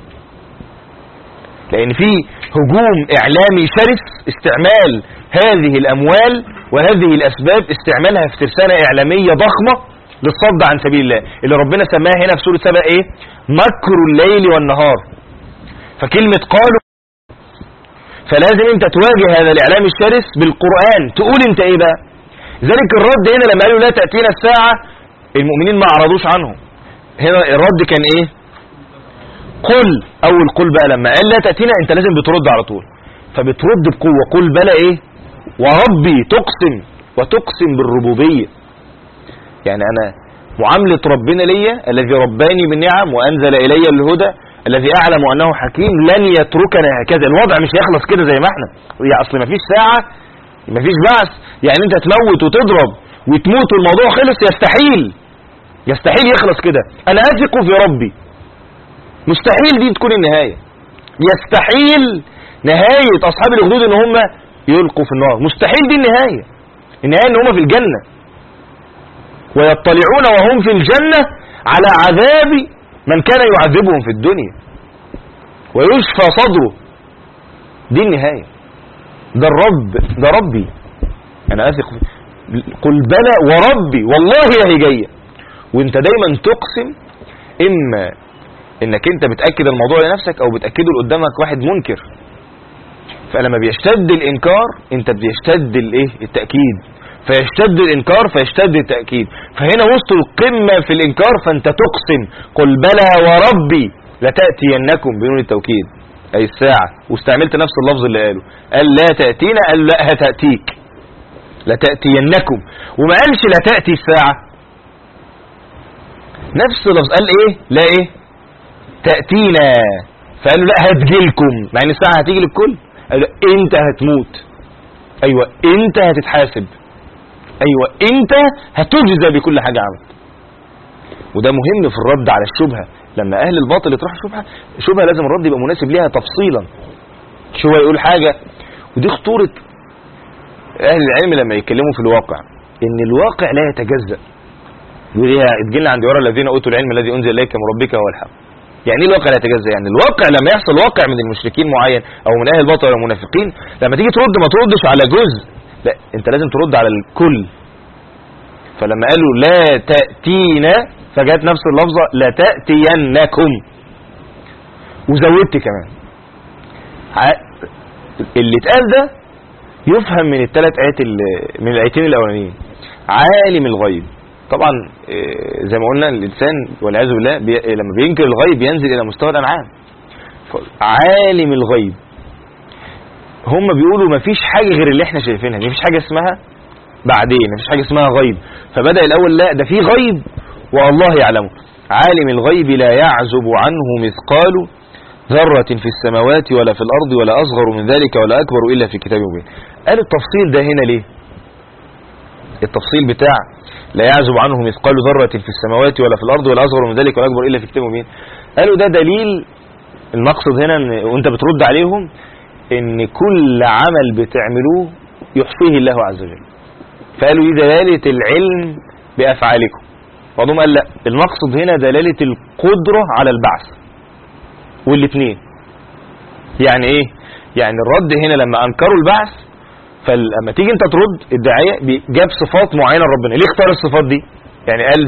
لأن في هجوم إعلامي شرس، استعمال هذه الأموال وهذه الأسباب استعمالها في ترسانة إعلامية ضخمة للصد عن سبيل الله، اللي ربنا سماها هنا في سورة سبأ إيه؟ مكر الليل والنهار. فكلمة قالوا، فلازم أنت تواجه هذا الإعلام الشرس بالقرآن. تقول أنت إيه بقى؟ ذلك الرد هنا لما قالوا لا تأتينا الساعة المؤمنين ما أعرضوش عنه. هنا الرد كان إيه؟ قل. اول قل بقى لما قال لا تأتينا انت لازم بترد على طول، فبترد بقوة. قل بلا ايه؟ وربي تقسم، وتقسم بالربوبية. يعني انا معاملة ربنا ليا الذي رباني بالنعم وانزل الي الهدى الذي اعلم انه حكيم لن يتركنا هكذا. الوضع مش هيخلص كده زي ما احنا، يعني اصل مفيش ساعة مفيش بعث، يعني انت تموت وتضرب وتموت والموضوع خلص. يستحيل يخلص كده. انا اثق في ربي. مستحيل دي تكون النهاية. يستحيل نهاية أصحاب الأخدود إن هم يلقوا في النار. مستحيل دي النهاية. النهاية إن هم في الجنة ويطلعون وهم في الجنة على عذاب من كان يعذبهم في الدنيا ويشفى صدره. دي النهاية. ده الرب، ده ربي أنا أثق. قل بلى وربي والله هي جاية. وانت دايما تقسم، إما انك انت بتأكد الموضوع لنفسك او بتأكده لقدامك واحد منكر. فلما بيشتد الانكار انت بيشتد الايه؟ التأكيد. فيشتد الانكار فيشتد التأكيد. فهنا وسط القمة في الانكار فانت تقسم قل بلى وربي لتأتينكم بنون التوكيد اي الساعة. واستعملت نفس اللفظ اللي قال لا تأتينا، قال لا هتأتيك لتأتينكم. وما قالش لا تأتي الساعة، نفس اللفظ قال ايه؟ لا ايه؟ تأتينا. فقالوا لا هتجيلكم، مع ان الساعة هتيجي للكل. قالوا انت هتموت، ايوه انت هتتحاسب، ايوه انت هتجزى بكل حاجه عملت. وده مهم في الرد على الشبهه. لما اهل الباطل يطرحوا شبهه لازم الرد يبقى مناسب ليها تفصيلا. شو يقول حاجه، ودي خطوره اهل العلم لما يتكلموا في الواقع، ان الواقع لا يتجزأ. اتجلنا عند ورا الذين اوتوا العلم الذي انزل اليك من ربك هو الحق. يعني ايه الواقع لا يتجزأ؟ يعني الواقع لما يحصل واقع من المشركين معين او من اهل الباطل او المنافقين، لما تيجي ترد ما تردش على جزء، لا انت لازم ترد على الكل. فلما قالوا لا تأتينا فجاءت نفس اللفظه لا تأتينكم، وزودت كمان. اللي اتقال ده يفهم من الثلاث ايات من الايتين الاولانيين. عالم الغيب، طبعا زي ما قلنا الانسان والعياذ بالله لما بينكر الغيب ينزل الى مستوى الانعام. عالم الغيب، هم بيقولوا ما فيش حاجه غير اللي احنا شايفينها، ما فيش حاجه اسمها بعدين، ما فيش حاجه اسمها غيب. فبدأ الاول لا ده في غيب والله يعلمه. عالم الغيب لا يعزب عنه مثقال ذرة في السماوات ولا في الأرض ولا أصغر من ذلك ولا أكبر إلا في كتاب مبين. قال التفصيل ده هنا ليه؟ التفصيل بتاع لا يعزب عنه مثقال ذرة في السماوات ولا في الأرض ولا أصغر من ذلك ولا أكبر إلا في كتاب مبين. قالوا ده دليل، المقصد هنا وانت بترد عليهم ان كل عمل بتعملوه يحصيه الله عز وجل. فقالوا دي دلالة العلم بأفعالكم. بعضهم قال لا، المقصد هنا دلالة القدرة على البعث. والاثنين يعني ايه؟ يعني الرد هنا لما انكروا البعث، فلما تيجي انت ترد الداعية جاب صفات معينة لربنا. ليه اختار الصفات دي؟ يعني قال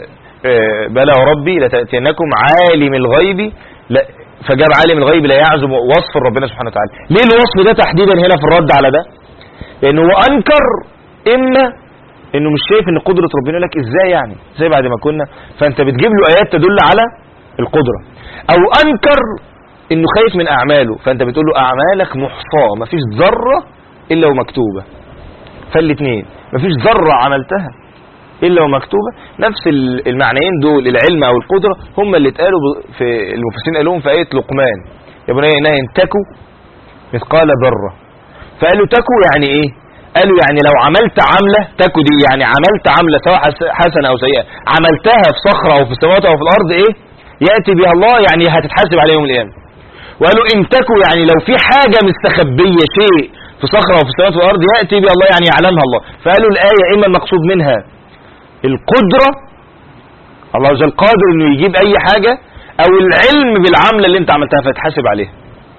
بلى وربي لتأتينكم عالم الغيب، لا فجاب عالم الغيب لا يعزب وصف ربنا سبحانه وتعالى. ليه الوصف ده تحديدا هنا في الرد على ده؟ لانه هو انكر اما انه مش شايف ان قدرة ربنا، لك ازاي يعني زي بعد ما كنا، فانت بتجيب له ايات تدل على القدرة. او انكر انه خايف من اعماله، فانت بتقول له اعمالك محصاة مفيش ذرة الا ومكتوبة. فالاثنين مفيش ذرة عملتها الا ومكتوبة. نفس المعنيين دول العلم او القدرة هم اللي اتقالوا في المفسرين قالوهم في آية لقمان يا بني انها ان تكو مثقال ذرة. فقالوا تكو يعني ايه؟ قالوا يعني لو عملت عملة، تكو دي يعني عملت عملة سواء حسنة او سيئة، عملتها في صخرة او في السماوات او في الارض، ايه يأتي بها الله، يعني هتتحاسب عليه يوم القيامة. وقالوا ان تكو يعني لو في حاجة مستخبية شيء في صخرة او في السماوات والارض يأتي بها الله، يعني يعلمها الله. فقالوا الآية اما المقصود منها القدرة، الله عز وجل قادر انه يجيب اي حاجة، او العلم بالعملة اللي انت عملتها فتحاسب عليها.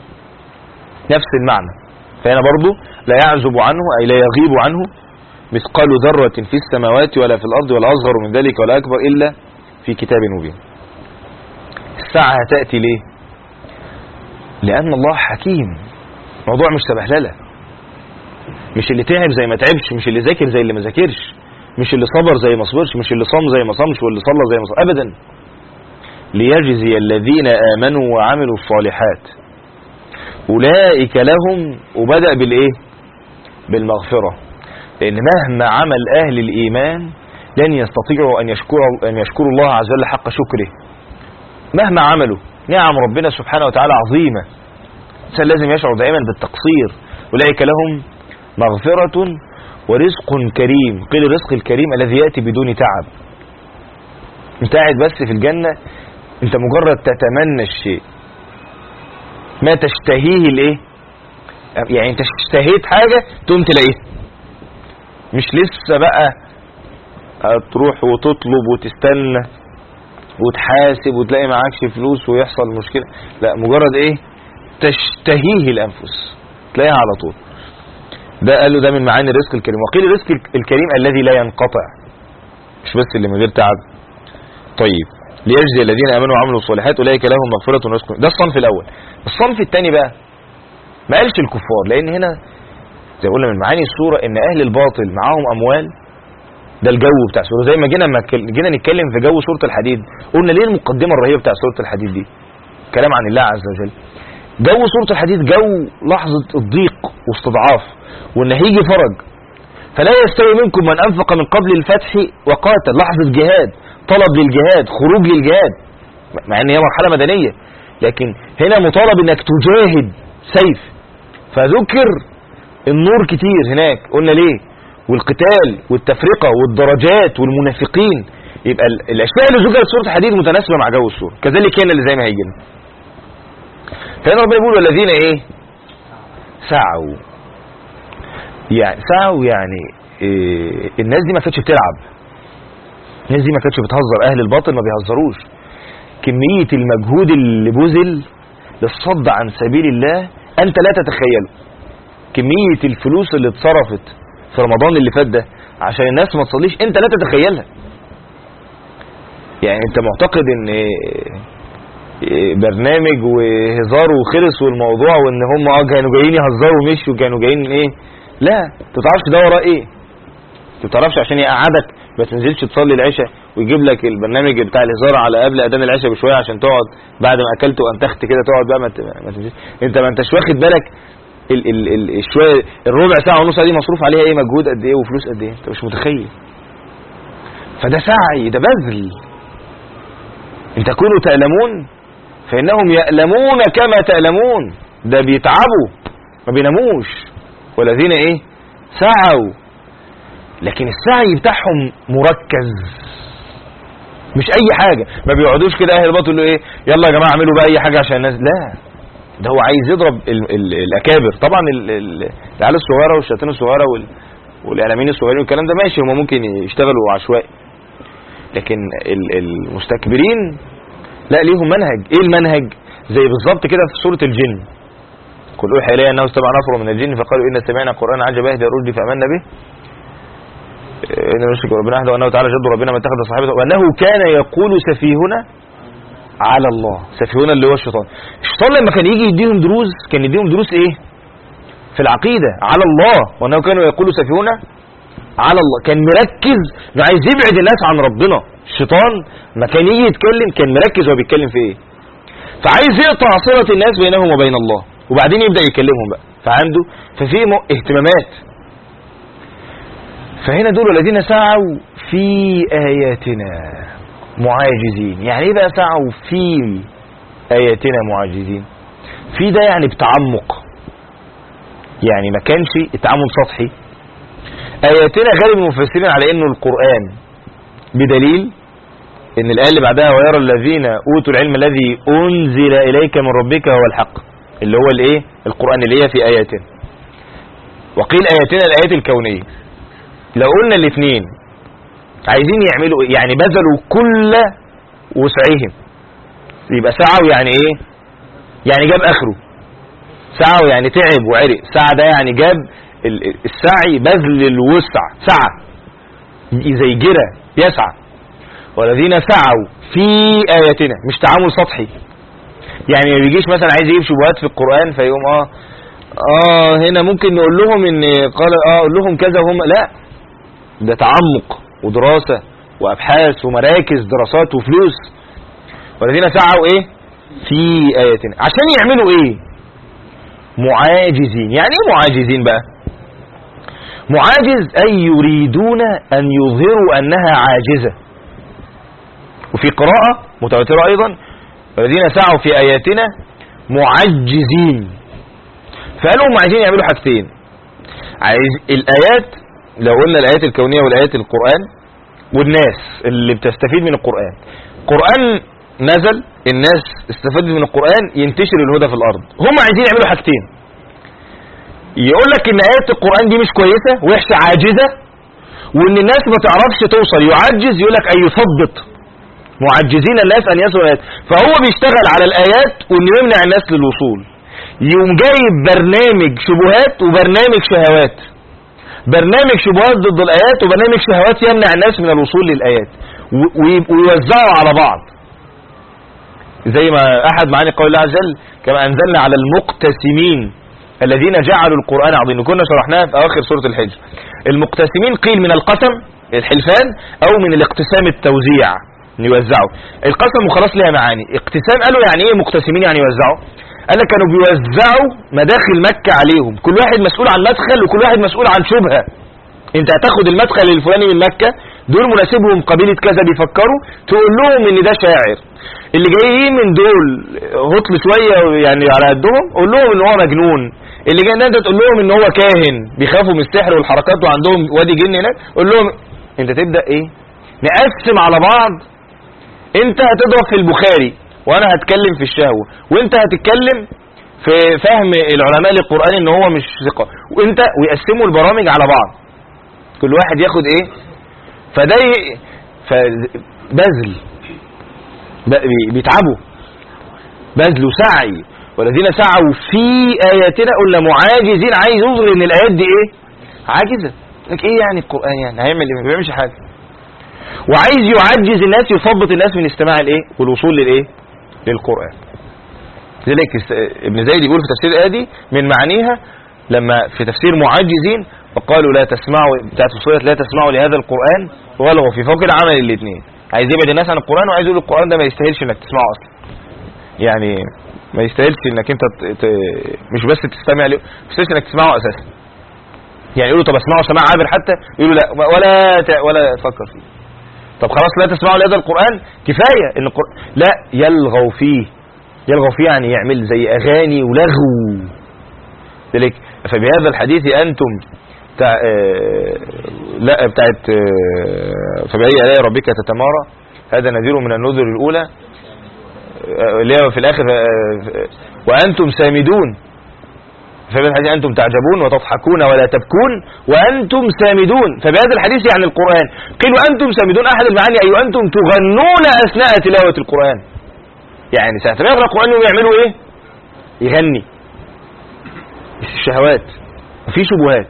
نفس المعنى. فهنا برضو لا يعزب عنه اي لا يغيب عنه مثقال ذرة في السماوات ولا في الارض ولا اصغر من ذلك ولا اكبر الا في كتاب مبين. الساعة هتأتي ليه؟ لان الله حكيم. الموضوع مش سبهلله، مش اللي تعب زي ما تعبش، مش اللي ذاكر زي اللي ما ذاكرش، مش اللي صبر زي ما صبرش، مش اللي صام زي ما صامش واللي صلى زي ما صلى، ابدا. ليجزي الذين آمنوا وعملوا الصالحات أولئك لهم، وبدأ بالإيه؟ بالمغفرة. لأن مهما عمل أهل الإيمان لن يستطيعوا أن يشكروا الله عز وجل حق شكره. مهما عملوا نعم ربنا سبحانه وتعالى عظيمة، الإنسان لازم يشعر دائما بالتقصير. أولئك لهم مغفرة ورزق كريم. قيل الرزق الكريم الذي يأتي بدون تعب. انت قاعد بس في الجنة، انت مجرد تتمنى الشيء، ما تشتهيه الايه، يعني انت اشتهيت حاجة تقوم تلاقيها، مش لسه بقى تروح وتطلب وتستنى وتحاسب وتلاقي معاكش فلوس ويحصل مشكلة. لا، مجرد ايه، تشتهيه الانفس تلاقيها على طول. ده قالوا ده من معاني الرزق الكريم. وقيل الرزق الكريم الذي لا ينقطع، مش بس اللي من غير تعب. طيب، ليجزي الذين امنوا وعملوا الصالحات اولئك لهم مغفرة ورزق. ده الصنف الاول. الصنف الثاني بقى ما قالش الكفار، لان هنا زي ما قلنا من معاني السوره ان اهل الباطل معاهم اموال. ده الجو بتاع السوره. زي ما جينا نتكلم في جو سوره الحديد، قلنا ليه المقدمه الرهيبه بتاع سوره الحديد دي؟ كلام عن الله عز وجل. جو سوره الحديد جو لحظه الضيق واستضعاف، وان هيجي فرج. فلا يستوي منكم من انفق من قبل الفتح وقاتل. لحظه جهاد، طلب للجهاد، خروج للجهاد، مع ان هي مرحله مدنيه، لكن هنا مطالب انك تجاهد سيف. فذكر النور كتير هناك. قلنا ليه؟ والقتال والتفرقة والدرجات والمنافقين. يبقى الاشياء اللي ذكرت سورة الحديد متناسبة مع جو السورة، كذلك هنا اللي زي ما هيجينا. فهنا ربنا بيقول والذين ايه سعوا، يعني سعوا يعني الناس دي ما كانتش بتلعب، الناس دي ما كانتش بتهزر، اهل الباطل ما بيهزروش. كمية المجهود اللي بذل للصد عن سبيل الله انت لا تتخيله. كمية الفلوس اللي اتصرفت في رمضان اللي فات ده عشان الناس ما تصليش انت لا تتخيلها. يعني انت معتقد ان برنامج وهزار وخلص والموضوع وان هم كانوا جايين يهزروا ومشوا وكانوا جايين ايه؟ لا، انت ما تعرفش ده وراه ايه. انت ما تعرفش عشان يقعدك ما تنزلش تصلي العشاء ويجيب لك البرنامج بتاع الهزار على قبل اذان العشاء بشويه عشان تقعد بعد ما اكلت وانتخت كده تقعد بقى ما تنزلش. انت ما انتش واخد بالك الشويه الربع ساعه ونص دي مصروف عليها ايه مجهود قد ايه وفلوس قد ايه، انت مش متخيل. فده سعي، ده بذل. ان تكونوا تألمون فإنهم يألمون كما تألمون، ده بيتعبوا ما بيناموش. والذين ايه سعوا، لكن السعي بتاعهم مركز مش اي حاجة. ما بيقعدوش كده اهل الباطل يقولوا ايه يلا يا جماعة اعملوا بقى اي حاجة عشان الناس، لا، ده هو عايز يضرب الاكابر. طبعا العيال الصغيرة والشياطين الصغيرة والاعلاميين الصغيرين والكلام ده ماشي، هم ممكن يشتغلوا عشوائي، لكن المستكبرين لا، ليهم منهج. ايه المنهج؟ زي بالظبط كده في سورة الجن، قل اوحي الي انه استمع نفر من الجن فقالوا انا سمعنا قرانا عجبا يهدي الرشد فآمنا به ان نشرك ربنا احد وانه تعالى جد ربنا ما اتخذ صاحبه وانه كان يقول سفيهنا على الله. سفيهنا اللي هو الشيطان. الشيطان لما كان يجي يديهم دروس كان يديهم دروس ايه في العقيدة على الله، وانه كانوا يقولوا سفيهنا على الله. كان مركز انه عايز يبعد الناس عن ربنا. الشيطان ما كان يجي يتكلم كان مركز هو بيتكلم في ايه، فعايز يقطع صلة الناس بينهم وبين الله وبعدين يبدأ يكلمهم بقى. فعنده ففي اهتمامات. فهنا دول الذين سعوا في آياتنا معاجزين. يعني ايه بقى سعوا في آياتنا معاجزين؟ في ده يعني بتعمق، يعني ما كانش التعامل سطحي. آياتنا غالب المفسرين على انه القرآن، بدليل ان الآية اللي بعدها ويرى الذين اوتوا العلم الذي انزل اليك من ربك هو الحق، اللي هو الايه القرآن اللي هي في آياتنا. وقيل آياتنا الآيات الكونية. لو قلنا الاثنين عايزين يعملوا يعني بذلوا كل وسعهم، يبقى سعوا يعني ايه؟ يعني جاب اخره. سعوا يعني تعب وعرق. سعى ده يعني جاب السعي بذل الوسع، سعى زي جرى يسعى. والذين سعوا في آياتنا، مش تعامل سطحي. يعني ما بيجيش مثلا عايز يجيب شبهات في القرآن فيقوم هنا ممكن نقول لهم ان قال اقول لهم كذا وهم لا، ده تعمق ودراسة وابحاث ومراكز دراسات وفلوس. والذين سعوا ايه في آياتنا عشان يعملوا ايه؟ معاجزين. يعني ايه معاجزين بقى؟ معاجز أي يريدون أن يظهروا أنها عاجزة. وفي قراءة متواترة أيضا الذين سعوا في آياتنا معجزين. فقالوا هم عايزين يعملوا حاجتين. عايز الآيات، لو قلنا الآيات الكونية والآيات القرآن والناس اللي بتستفيد من القرآن. القرآن نزل، الناس استفادت من القرآن، ينتشر الهدى في الأرض. هم عايزين يعملوا حاجتين. يقول لك ان آيات القرآن دي مش كويسة وحشة عاجزة، وان الناس ما تعرفش توصل. يعجز يقول لك أي يثبط، معجزين الناس أن يصلوا الآيات. فهو بيشتغل على الآيات وانه يمنع الناس للوصول. يوم جايب برنامج شبهات وبرنامج شهوات، برنامج شبهات ضد الآيات وبرنامج شهوات يمنع الناس من الوصول للآيات، ويوزعوا على بعض. زي ما أحد معاني قول الله عز وجل كما أنزلنا على المقتسمين الذين جعلوا القرآن عظيم. كنا شرحناها في أواخر سورة الحجر. المقتسمين قيل من القسم الحلفان أو من الاقتسام التوزيع يوزعوا. القسم وخلاص لها معاني. اقتسام قالوا يعني ايه مقتسمين يعني يوزعوا؟ قال لك كانوا بيوزعوا مداخل مكة عليهم، كل واحد مسؤول عن مدخل وكل واحد مسؤول عن شبهة. انت هتاخد المدخل الفلاني من مكة، دول مناسبهم قبيلة كذا بيفكروا، تقول لهم ان ده شاعر. اللي جايين من دول هطل شوية يعني على قدهم قول لهم ان هو مجنون. اللي جاي انت تقول لهم ان هو كاهن بيخافوا من السحر والحركات وعندهم وادي جن هناك، قول لهم انت تبدا ايه، نقسم على بعض. انت هتضرب في البخاري وانا هتكلم في الشهوه، وانت هتتكلم في فهم العلماء للقران ان هو مش ثقه، وانت ويقسموا البرامج على بعض، كل واحد ياخد ايه. فده بذل بيتعبوا بذل وسعي، والذين سعوا في آياتنا قلنا معاجزين. عايز يظهر ان الآيات دي ايه، عاجزة. لك ايه يعني القرآن يعني هيعمل ايه، ما بيعملش حاجة. وعايز يعجز الناس، يثبط الناس من استماع الايه والوصول للايه للقرآن. لذلك ابن زيد يقول في تفسير الآية دي من معانيها لما في تفسير معجزين وقالوا لا تسمعوا بتاعت سورة لا تسمعوا لهذا القرآن وغلوا في فوق العمل الاثنين. عايز يبعد الناس عن القرآن، وعايز يقول القرآن ده ما يستاهلش انك تسمعه اصلا، يعني ما يستاهلش انك انت مش بس تستمع له، ما يستاهلش انك تسمعه اساسا. يعني يقولوا طب اسمعه سماع عابر حتى، يقولوا لا ولا تفكر فيه. طب خلاص لا تسمعوا لهذا القرآن، كفاية ان القرآن لا يلغوا فيه يعني يعمل زي اغاني ولغو. ذلك فبهذا الحديث انتم لا بتاعت فبأي آلاء ربك تتمارى، هذا نذير من النذر الأولى اللي هو في الآخر وأنتم سامدون. فبهذا الحديث أنتم تعجبون وتضحكون ولا تبكون وأنتم سامدون. فبهذا الحديث يعني القرآن قيل وأنتم سامدون، أحد المعاني أي وأنتم تغنون أثناء تلاوة القرآن. يعني ساعة ما يقرأ القرآن يعملوا إيه، يغني. الشهوات وفي شبهات.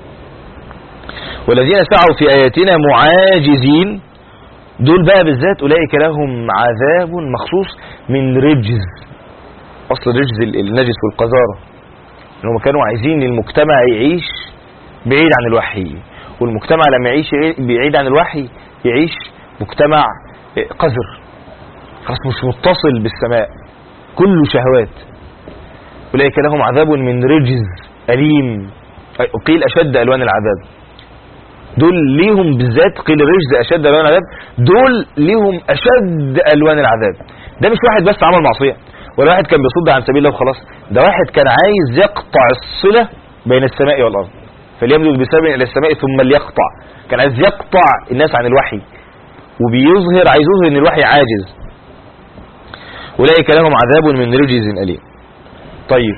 والذين سعوا في آياتنا معاجزين، دول بقى بالذات أولئك لهم عذاب مخصوص من رجز. أصل رجز النجس والقذارة، إنهم كانوا عايزين المجتمع يعيش بعيد عن الوحي، والمجتمع لما يعيش بعيد عن الوحي يعيش مجتمع قذر، خلاص مش متصل بالسماء، كله شهوات. أولئك لهم عذاب من رجز أليم، قيل أشد ألوان العذاب. دول ليهم بالذات قيل رجز أشد ألوان العذاب، دول ليهم أشد ألوان العذاب. ده مش واحد بس عمل معصية، ولا واحد كان بيصد عن سبيل الله وخلاص، ده واحد كان عايز يقطع الصلة بين السماء والأرض، فليمدد بسبب إلى السماء ثم ليقطع. كان عايز يقطع الناس عن الوحي، عايز يظهر إن الوحي عاجز. أولئك لهم عذاب من رجز أليم. طيب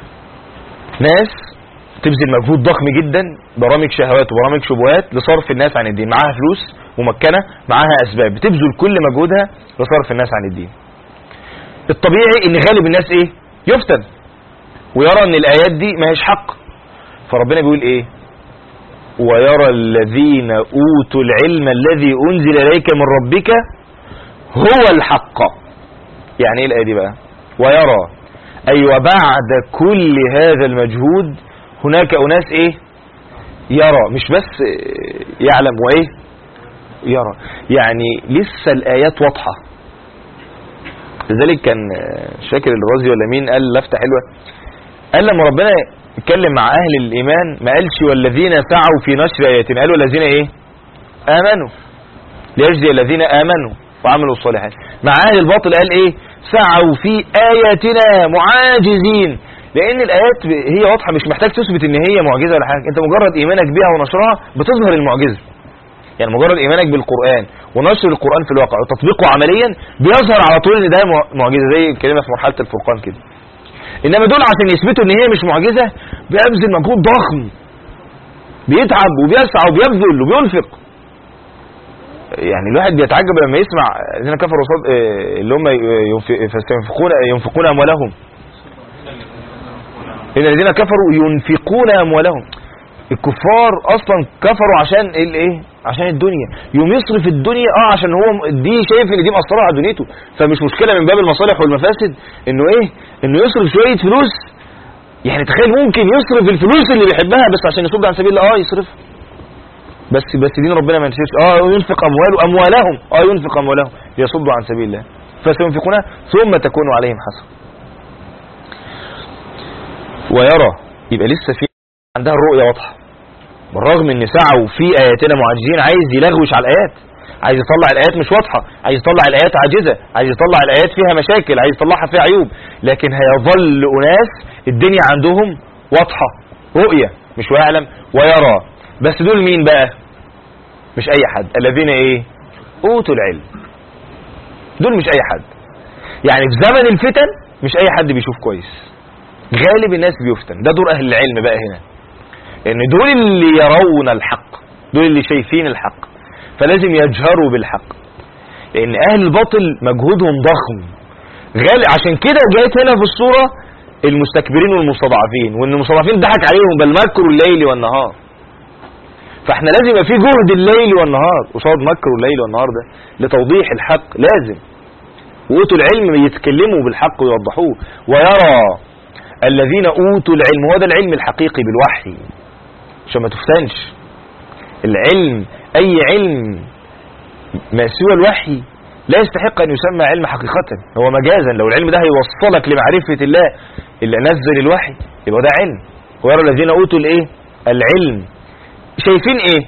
ناس تبذل مجهود ضخم جدا، برامج شهوات وبرامج شبهات لصرف الناس عن الدين، معاها فلوس ممكنة، معاها أسباب، بتبذل كل مجهودها لصرف الناس عن الدين. الطبيعي ان غالب الناس ايه، يفتن ويرى ان الآيات دي ما هيش حق. فربنا بيقول ايه، ويرى الذين أوتوا العلم الذي أنزل إليك من ربك هو الحق. يعني ايه الآية دي بقى، ويرى أي وبعد كل هذا المجهود هناك أناس ايه، يرى، مش بس يعلم وايه يرى، يعني لسه الآيات واضحة. لذلك كان شاكر الرازي ولا مين قال لفتة حلوة، قال لما ربنا اتكلم مع أهل الإيمان ما قالش والذين سعوا في نشر آياتنا، قالوا الذين ايه، آمنوا، ليجزي الذين آمنوا وعملوا الصالحات. مع أهل الباطل قال ايه، سعوا في آياتنا معاجزين، لأن الآيات هي واضحة، مش محتاج تثبت ان هي معجزة ولا حاجة، انت مجرد إيمانك بها ونشرها بتظهر المعجزة. يعني مجرد إيمانك بالقرآن ونشر القرآن في الواقع وتطبيقه عمليا بيظهر على طول ان ده معجزة، زي الكلمة في مرحلة الفرقان كده. إنما دول عشان يثبتوا ان هي مش معجزة بيبذل مجهود ضخم، بيتعب وبيسعى وبيبذل وبينفق. يعني الواحد بيتعجب لما يسمع الذين كفروا اللي هم ينفقون أموالهم، إن الذين كفروا ينفقون أموالهم. الكفار أصلا كفروا عشان الايه، عشان الدنيا، يوم يصرف الدنيا عشان هو دي شايف ان دي مأثرة على دنيته، فمش مشكلة من باب المصالح والمفاسد انه ايه، انه يصرف شوية فلوس. يعني تخيل ممكن يصرف الفلوس اللي بيحبها بس عشان يصد عن سبيل الله، يصرف بس دين ربنا ما ينسيش. ينفق اموالهم ينفق اموالهم ليصدوا عن سبيل الله فسينفقونها ثم تكون عليهم حسرة. ويرى يبقى لسه في عندها الرؤية واضحة، بالرغم ان سعوا في آياتنا معجزين، عايز يلغوش على الآيات، عايز يطلع الآيات مش واضحة، عايز يطلع الآيات عاجزة، عايز يطلع الآيات فيها مشاكل، عايز يطلعها فيها عيوب، لكن هيظل أناس الدنيا عندهم واضحة رؤية مش ويعلم ويرى. بس دول مين بقى؟ مش اي حد. الذين ايه؟ اوتوا العلم. دول مش اي حد. يعني في زمن الفتن مش اي حد بيشوف كويس، غالب الناس بيفتن. ده دور اهل العلم بقى هنا، ان دول اللي يرون الحق، دول اللي شايفين الحق، فلازم يجهروا بالحق. لان اهل الباطل مجهودهم ضخم غالي. عشان كده جاءت هنا في الصورة المستكبرين والمستضعفين، وان المستضعفين ضحك عليهم بل مكروا الليل والنهار. فاحنا لازم يبقى في جهد الليل والنهار قصاد مكر الليل والنهار ده لتوضيح الحق. لازم وأوتوا العلم يتكلموا بالحق ويوضحوه. ويرى الذين أوتوا العلم، هو ده العلم الحقيقي بالوحي عشان ما تفتنش. العلم أي علم ما سوى الوحي لا يستحق أن يسمى علم حقيقة، هو مجازا. لو العلم ده هيوصلك لمعرفة الله اللي نزل الوحي يبقى ده علم. ويرى الذين أوتوا الايه؟ العلم. شايفين ايه؟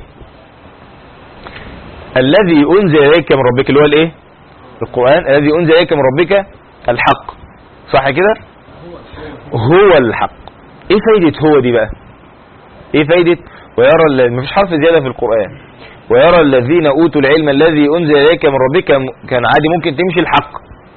الذي أنزل إليك من ربك، اللي هو الايه؟ القرآن. الذي أنزل إليك من ربك الحق، صح كده؟ هو الحق. ايه فايدة هو دي بقى؟ ايه فايدة ويرى؟ مفيش حرف زيادة في القرآن. ويرى الذين أوتوا العلم الذي أنزل إليك من ربك، كان عادي ممكن تمشي الحق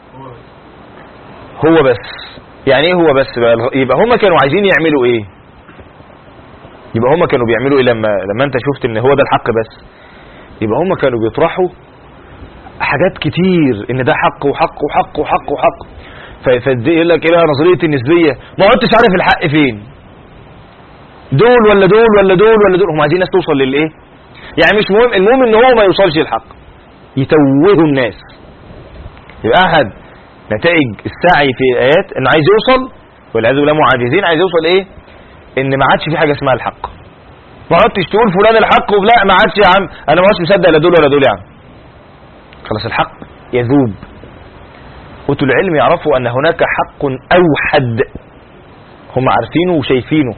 هو بس. يعني ايه هو بس بقى؟ يبقى هم كانوا عايزين يعملوا ايه؟ يبقى هم كانوا بيعملوا ايه لما انت شفت ان هو ده الحق بس؟ يبقى هم كانوا بيطرحوا حاجات كتير ان ده حق وحق وحق وحق وحق. فيقول لك ايه بقى؟ نظريه النسبيه. ما قلتش عارف الحق فين، دول ولا دول ولا دول ولا دول. هم عايزين الناس توصل للايه؟ يعني مش مهم، المهم ان هو ما يوصلش للحق، يتوهوا الناس. يبقى احد نتائج السعي في الايات ان عايز يوصل، والعياذ بالله معاجزين، عايز يوصل ايه؟ ان ما عادش في حاجه اسمها الحق. ما عدتش تقول فلان الحق ولا ما عادش يا عم، انا ما عادش مصدق لا دول ولا دول يا عم. خلاص الحق يذوب. أوتوا العلم يعرفوا ان هناك حق اوحد هم عارفينه وشايفينه،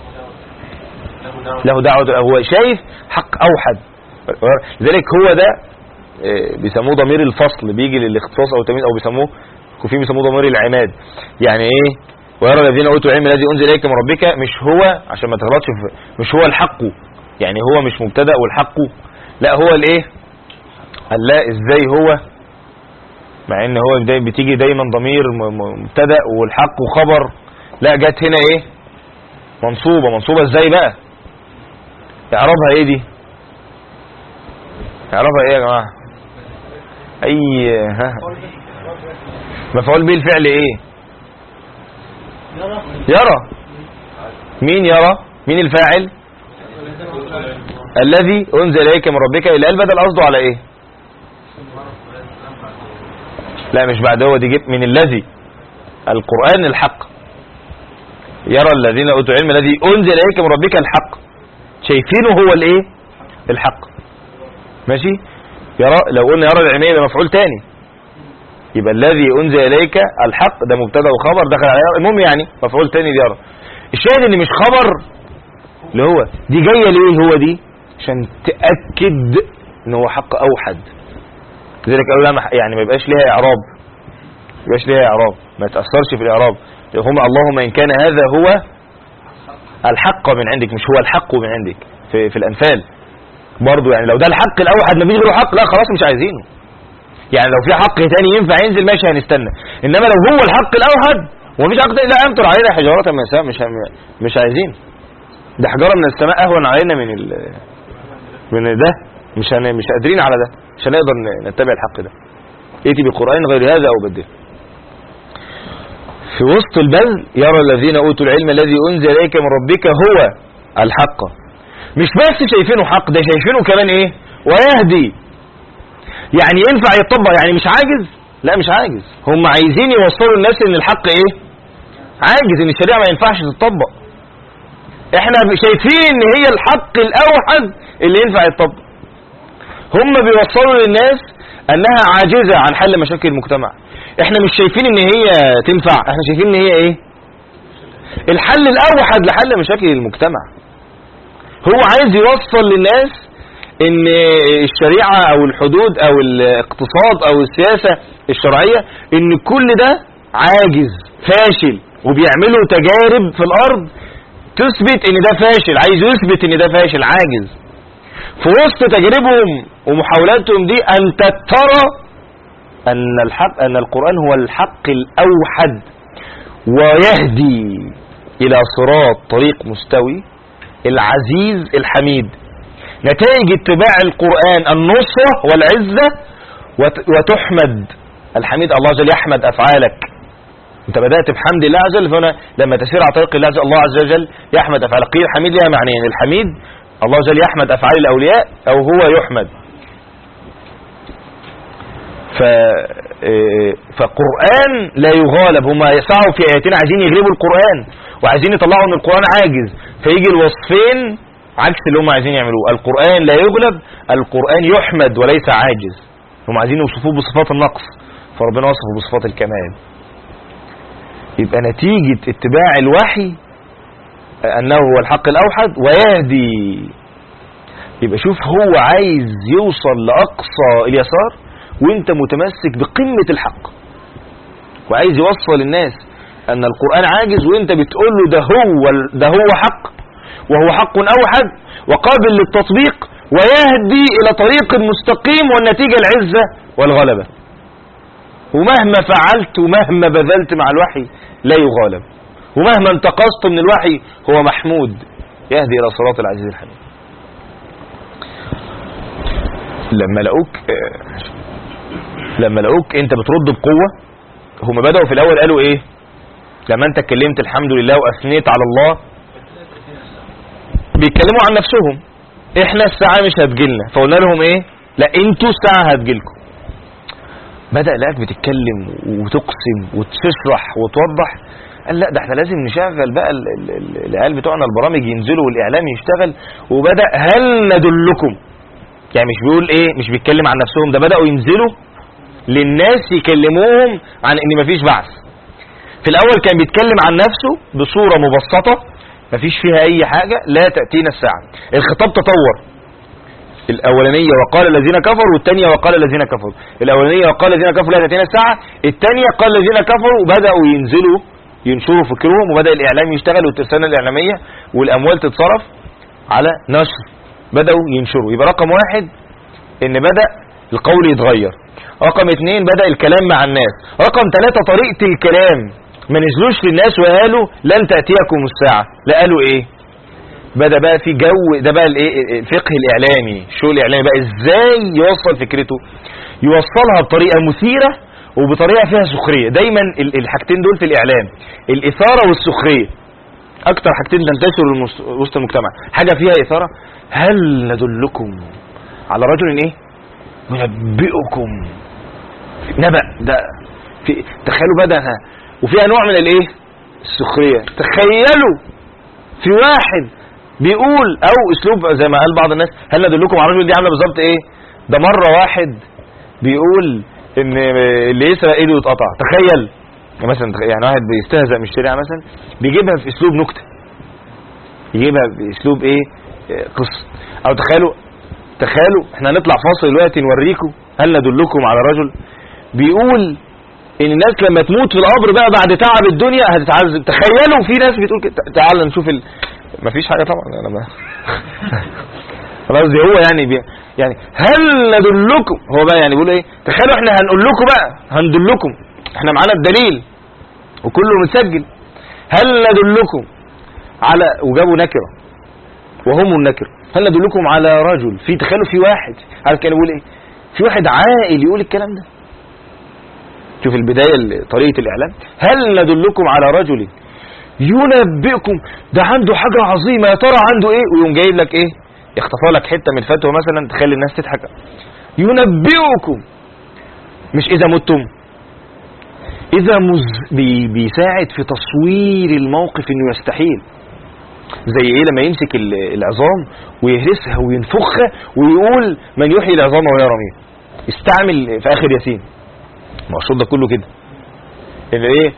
له دعوه، هو شايف حق اوحد. لذلك هو ده بيسموه ضمير الفصل، بيجي للاختصاص او التمييز، او بيسموه ضمير العماد. يعني ايه؟ ويرى الذين اوتوا العلم الذي انزل اليك من ربك، مش هو، عشان ما تغلطش، مش هو الحق. يعني هو مش مبتدا والحق، لا هو الايه؟ لا ازاي هو؟ مع ان هو بتيجي دايما ضمير مبتدا والحق خبر، لا جت هنا ايه؟ منصوبه ازاي بقى؟ اعرابها ايه دي؟ اعرابها ايه يا جماعه؟ ها مفعول به الفعل ايه؟ يرى. مين يرى؟ مين الفاعل؟ الذي انزل اليك من ربك. الى بدل قصده على ايه؟ لا مش بعد، هو دي جبت من الذي، القرآن الحق. يرى الذين اوتوا العلم الذي انزل اليك من ربك الحق، شايفينه هو الايه؟ الحق. ماشي؟ يرى، لو قلنا يرى العلمية يبقى مفعول تاني، يبقى الذي انزل اليك الحق ده مبتدا وخبر دخل على المهم يعني مفعول تاني يرى. الشاهد ان مش خبر اللي هو دي جايه ليه، هو دي عشان تاكد ان هو حق اوحد. لذلك قالوا لا يعني ما يبقاش ليها اعراب، ما تاثرش في الاعراب. هم اللهم ان كان هذا هو الحق من عندك، مش هو الحق من عندك. في الانفال برضو، يعني لو ده الحق الاوحد ما بيجي له حق، لا خلاص مش عايزينه. يعني لو في حق تاني ينفع ينزل ماشي هنستنى، انما لو هو الحق الاوحد ومفيش حق تاني، لا امطر علينا حجاره من السماء، مش عايزين. ده حجاره من السماء اهون علينا من ده، مش قادرين على ده، مش هنقدر نتبع الحق ده. ائتي بقرآن غير هذا او بدله. في وسط البذل يرى الذين اوتوا العلم الذي انزل اليك من ربك هو الحق. مش بس شايفينه حق، ده شايفينه كمان ايه؟ ويهدي. يعني ينفع يتطبق، يعني مش عاجز، لا مش عاجز. هم عايزين يوصلوا الناس ان الحق ايه؟ عاجز، ان الشريعه ما ينفعش تتطبق. احنا شايفين ان هي الحق الاوحد اللي ينفع يتطبق. هم بيوصلوا للناس انها عاجزه عن حل مشاكل المجتمع. احنا مش شايفين ان هي تنفع، احنا شايفين ان هي ايه؟ الحل الاوحد لحل مشاكل المجتمع. هو عايز يوصل للناس ان الشريعة او الحدود او الاقتصاد او السياسة الشرعية ان كل ده عاجز فاشل، وبيعملوا تجارب في الارض تثبت ان ده فاشل، عايز يثبت ان ده فاشل، عاجز. في وسط تجربهم ومحاولاتهم دي انت ترى ان القرآن هو الحق الاوحد ويهدي الى صراط طريق مستوي العزيز الحميد. نتائج اتباع القرآن النصرة والعزة وتحمد الحميد، الله عز وجل يحمد افعالك. انت بدأت بحمد الله عز وجل، فهنا لما تسير على طريق الله عز وجل يحمد افعالك. قيل الحميد لها معنيين، الحميد الله عز وجل يحمد افعال الاولياء او هو يحمد. فقرآن لا يغالب. هم يسعوا في اياتنا عايزين يغلبوا القرآن وعايزين يطلعوا ان القرآن عاجز، فيجي الوصفين عكس اللي هم عايزين يعملوه. القرآن لا يغلب، القرآن يحمد وليس عاجز. هم عايزين يوصفوه بصفات النقص، فربنا وصفه بصفات الكمال. يبقى نتيجة اتباع الوحي انه هو الحق الاوحد ويهدي. يبقى شوف هو عايز يوصل لاقصى اليسار وانت متمسك بقمة الحق، وعايز يوصل الناس ان القرآن عاجز وانت بتقول له ده هو حق، وهو حق اوحد وقابل للتطبيق ويهدي الى طريق مستقيم والنتيجة العزة والغلبة. ومهما فعلت ومهما بذلت مع الوحي لا يغالب، ومهما انتقصت من الوحي هو محمود يهدي الى صراط العزيز الحميد. لما لقوك انت بترد بقوة، هم بدأوا في الاول قالوا ايه لما انت اتكلمت الحمد لله واثنيت على الله؟ بيتكلموا عن نفسهم، احنا الساعة مش هتجيلنا. فقلنا لهم ايه؟ لا انتوا الساعة هتجيلكم. بدأ لقاك بتتكلم وتقسم وتشرح وتوضح، قال لا ده احنا لازم نشغل بقى العيال بتوعنا البرامج ينزلوا والاعلام يشتغل. وبدأ هل ندلكم، يعني مش بيقول ايه، مش بيتكلم عن نفسهم، ده بدأوا ينزلوا للناس يكلموهم عن ان مفيش بعث. في الاول كان بيتكلم عن نفسه بصورة مبسطة مفيش فيها اي حاجة، لا تأتينا الساعة. الخطاب تطور، الاولانية وقال الذين كفروا، والثانية وقال الذين كفروا. الاولانية وقال الذين كفروا لا تأتينا الساعة، الثانية قال الذين كفروا. بدأوا ينزلوا ينشروا فكرهم، وبدأ الاعلام يشتغل والترسانة الاعلامية والاموال تتصرف على نشر. بدأوا ينشروا. يبقى رقم واحد ان بدأ القول يتغير. رقم اثنين بدأ الكلام مع الناس. رقم ثلاثة طريقة الكلام، ما نزلوش للناس وقالوا لن تأتيكم الساعة، لا قالوا ايه؟ بدأ بقى في جو، ده بقى الايه الفقه الاعلامي، الشغل الاعلامي بقى ازاي يوصل فكرته، يوصلها بطريقة مثيرة وبطريقة فيها سخرية. دايما الحاجتين دول في الاعلام، الاثارة والسخرية، اكتر حاجتين تنتشر وسط المجتمع. حاجة فيها اثارة، هل ندلكم على رجل ايه ينبئكم نبأ، ده في تخيلوا بدأها. وفيها نوع من الايه السخرية. تخيلوا في واحد بيقول، او اسلوب زي ما قال بعض الناس هل ندلكم على رجل، دي عامله بالظبط ايه، ده مرة واحد بيقول ان اللي يسرق ايده يتقطع. تخيل مثلا، يعني واحد بيستهزأ من الشريعة مثلا بيجيبها في اسلوب نكتة، يجيبها باسلوب ايه قصة. او تخيلوا احنا هنطلع فاصل دلوقتي نوريكم هل ندلكم على رجل بيقول ان الناس لما تموت في القبر بقى بعد تعب الدنيا هتتعذب. تخيلوا في ناس بتقول كده. تعال نشوف مفيش حاجة طبعا، انا ما خلاص دي هو يعني هل ندلكم، هو بقى يعني بيقول ايه، تخيلوا احنا هنقول لكم بقى، هندلكم، احنا معانا الدليل وكله مسجل. هل ندلكم على، وجابوا نكرة وهم النكر، هل ندلكم على رجل، في تخيلوا في واحد، عارف كان يقول ايه، في واحد عاقل يقول الكلام ده. شوف البداية طريقة الإعلام، هل ندلكم على رجل ينبئكم، ده عنده حاجة عظيمة، يا ترى عنده ايه، ويقوم جايب لك ايه، يخطفها لك حتة من فتوى مثلا تخلي الناس تضحك. ينبئكم، مش إذا متم، إذا بيساعد في تصوير الموقف إنه يستحيل. زي ايه لما يمسك العظام ويهرسها وينفخها ويقول من يحيي العظام وهي رميم. استعمل في آخر ياسين، المقصود ده كله كده، اللي ايه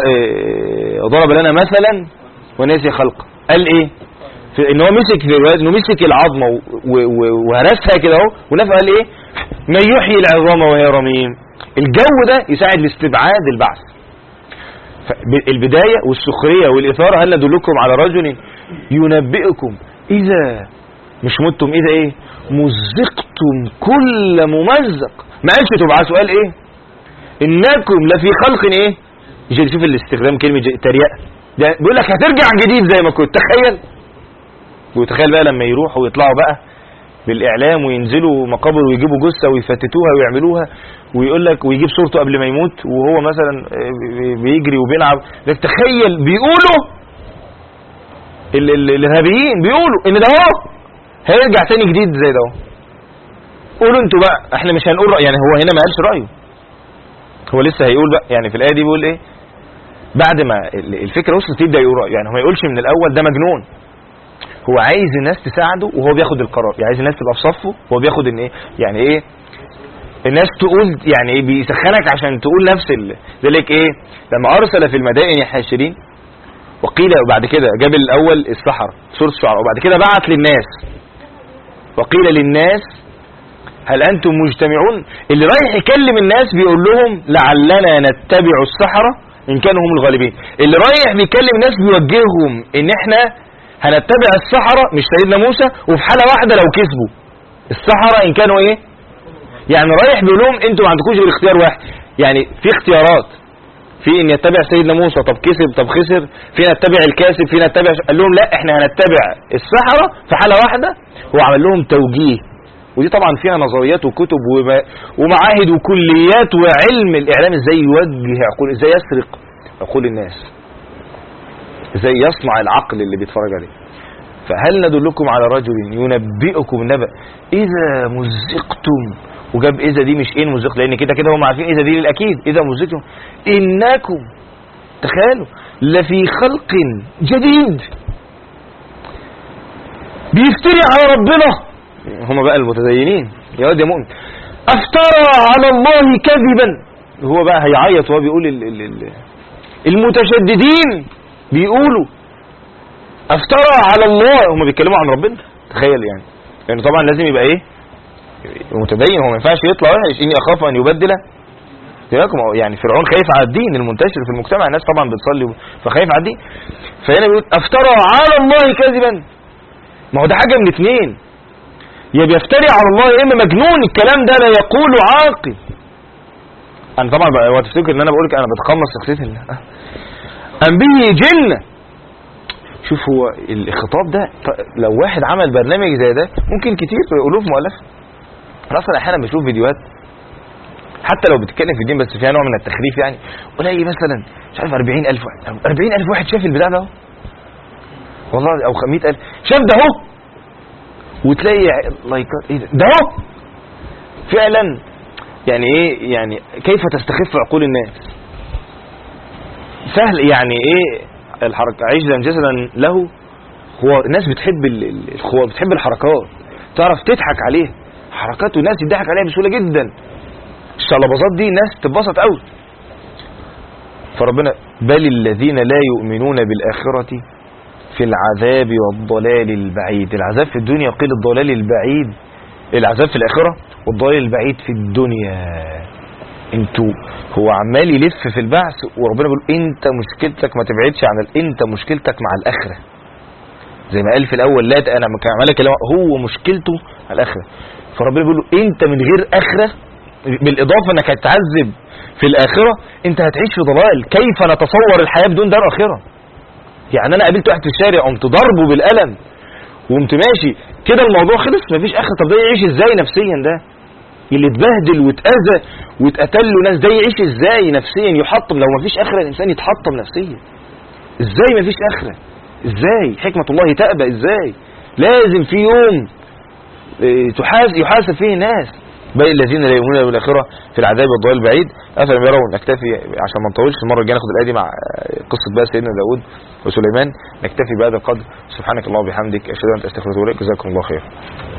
ضرب لنا مثلا ونسي خلقه. قال ايه ان هو مسك في الروايات انه مسك العظمه وهرسها كده اهو ونفخ. قال ايه من يحيي العظام وهي رميم. الجو ده يساعد لاستبعاد البعث. البداية والسخرية والإثارة، هل ندلكم على رجل ينبئكم إذا مش متم، إذا إيه؟ مزقتم كل ممزق. ما قالش تبقى سؤال إيه؟ إنكم لفي خلق إيه؟ يجي شوف الاستخدام كلمة تريقة، بيقول لك هترجع جديد زي ما كنت. تخيل، وتخيل بقى لما يروحوا ويطلعوا بقى بالإعلام وينزلوا مقابر ويجيبوا جثة ويفتتوها ويعملوها، ويقول لك ويجيب صورته قبل ما يموت وهو مثلا بيجري وبيلعب. لك تخيل بيقولوا الارهابيين بيقولوا ان ده هو هيرجع تاني جديد زي ده. قولوا انتوا بقى، احنا مش هنقول رأي. يعني هو هنا ما قالش رأيه، هو لسه هيقول بقى. يعني في الآية دي بيقول ايه؟ بعد ما الفكرة وصلت يبدأ يقول رأيه. يعني هو ما يقولش من الأول ده مجنون، هو عايز الناس تساعده وهو بياخد القرار. يعني عايز الناس تبقى في صفه وهو بياخد ان ايه، يعني ايه الناس تقول، يعني ايه بيسخنك عشان تقول نفس ذلك ايه. لما ارسل في المدائن حاشرين وقيل، وبعد كده جاب الاول السحرة سورة الشعراء، وبعد كده بعت للناس وقيل للناس هل انتم مجتمعون. اللي رايح يكلم الناس بيقول لهم لعلنا نتبع السحرة ان كانوا هم الغالبين. اللي رايح بيكلم الناس بيوجههم ان احنا هنتبع السحرة مش سيدنا موسى، وفي حالة واحدة لو كسبوا السحرة ان كانوا ايه. يعني رايح بيقول لهم انتوا ما عندكوش غير اختيار واحد. يعني في اختيارات، في ان يتبع سيدنا موسى، طب كسب طب خسر، في نتبع الكاسب، في نتبع قال لهم لا احنا هنتبع السحرة في حالة واحدة. هو عمل لهم توجيه، ودي طبعا فيها نظريات وكتب ومعاهد وكليات وعلم الاعلام ازاي يوجه عقول، ازاي يسرق عقول الناس، ازاي يصنع العقل اللي بيتفرج عليه. فهل ندلكم على رجل ينبئكم نبأ إذا مزقتم، وجاب إذا دي مش إيه مزق، لأن كده كده هم عارفين إذا دي للأكيد. إذا مزقتم إنكم، تخيلوا، لفي خلق جديد. بيفتري على ربنا، هم بقى المتدينين يا واد يا مؤمن. افترى على الله كذبا، هو بقى هيعيط وهو بيقول المتشددين بيقولوا افترى على الله، هم بيتكلموا عن ربنا. تخيل يعني، لأنه طبعا لازم يبقى ايه متدين، هو ما ينفعش يطلع وحش. اني اخاف ان يبدل دينكم. يعني فرعون خايف على الدين المنتشر في المجتمع، الناس طبعا بتصلي فخايف على الدين. فهنا بيقول افترى على الله كذبا. ما هو ده حاجه من اتنين، يا بيفتري على الله يا اما مجنون. الكلام ده لا يقول عاقل. انا طبعا هو تفتكر ان انا بقول لك انا بتقمص شخصيه ام به جنه. شوف هو الخطاب ده لو واحد عمل برنامج زي ده ممكن كتير الوف مؤلفه. انا اصلا احيانا بشوف فيديوهات حتى لو بتتكلم في الدين بس فيها نوع من التخريف، يعني قليل مثلا مش عارف 40,000 واحد 40,000 واحد شاف البتاع ده والله، او 100,000 شاف ده اهو، وتلاقي لايكات ايه ده اهو فعلا. يعني ايه يعني كيف تستخف عقول الناس؟ سهل يعني ايه الحركه عجلا جسدا له. هو الناس بتحب الخوار، بتحب الحركات، تعرف تضحك عليها حركات، والناس يضحك عليها بسهوله جدا. الشلبازات دي الناس تتبسط قوي. فربنا بل الذين لا يؤمنون بالآخرة في العذاب والضلال البعيد. العذاب في الدنيا قيل الضلال البعيد، العذاب في الآخرة والضلال البعيد في الدنيا. انتوا هو عمال يلف في البعث، وربنا بيقول انت مشكلتك ما تبعدش عن انت مشكلتك مع الآخرة. زي ما قال في الأول لا انا عمال اكلمه، هو مشكلته على الآخرة. فربنا بيقول له انت من غير آخرة، بالإضافة انك هتعذب في الآخرة، انت هتعيش في ضلال. كيف نتصور الحياة بدون دار آخرة؟ يعني انا قابلت واحد في الشارع قمت ضربه بالقلم وقمت ماشي كده، الموضوع خلص مفيش آخرة. طب ده يعيش ازاي نفسيا؟ ده اللي اتبهدل واتأذى واتقتل له ناس، ده يعيش ازاي نفسيا؟ يحطم. لو مفيش آخرة الانسان يتحطم نفسيا. ازاي مفيش آخرة؟ ازاي حكمة الله تأبى؟ ازاي لازم في يوم يحاسب فيه الناس. بل الذين لا يؤمنون بالآخرة في العذاب والضلال البعيد. أفلم يرون. نكتفي عشان ما نطولش، المرة الجاية ناخد الآية دي مع قصة بقى سيدنا داود وسليمان. نكتفي بهذا القدر. سبحانك اللهم وبحمدك، أشهد أن لا إله إلا أنت، أستغفرك وأتوب إليك. جزاكم الله خير.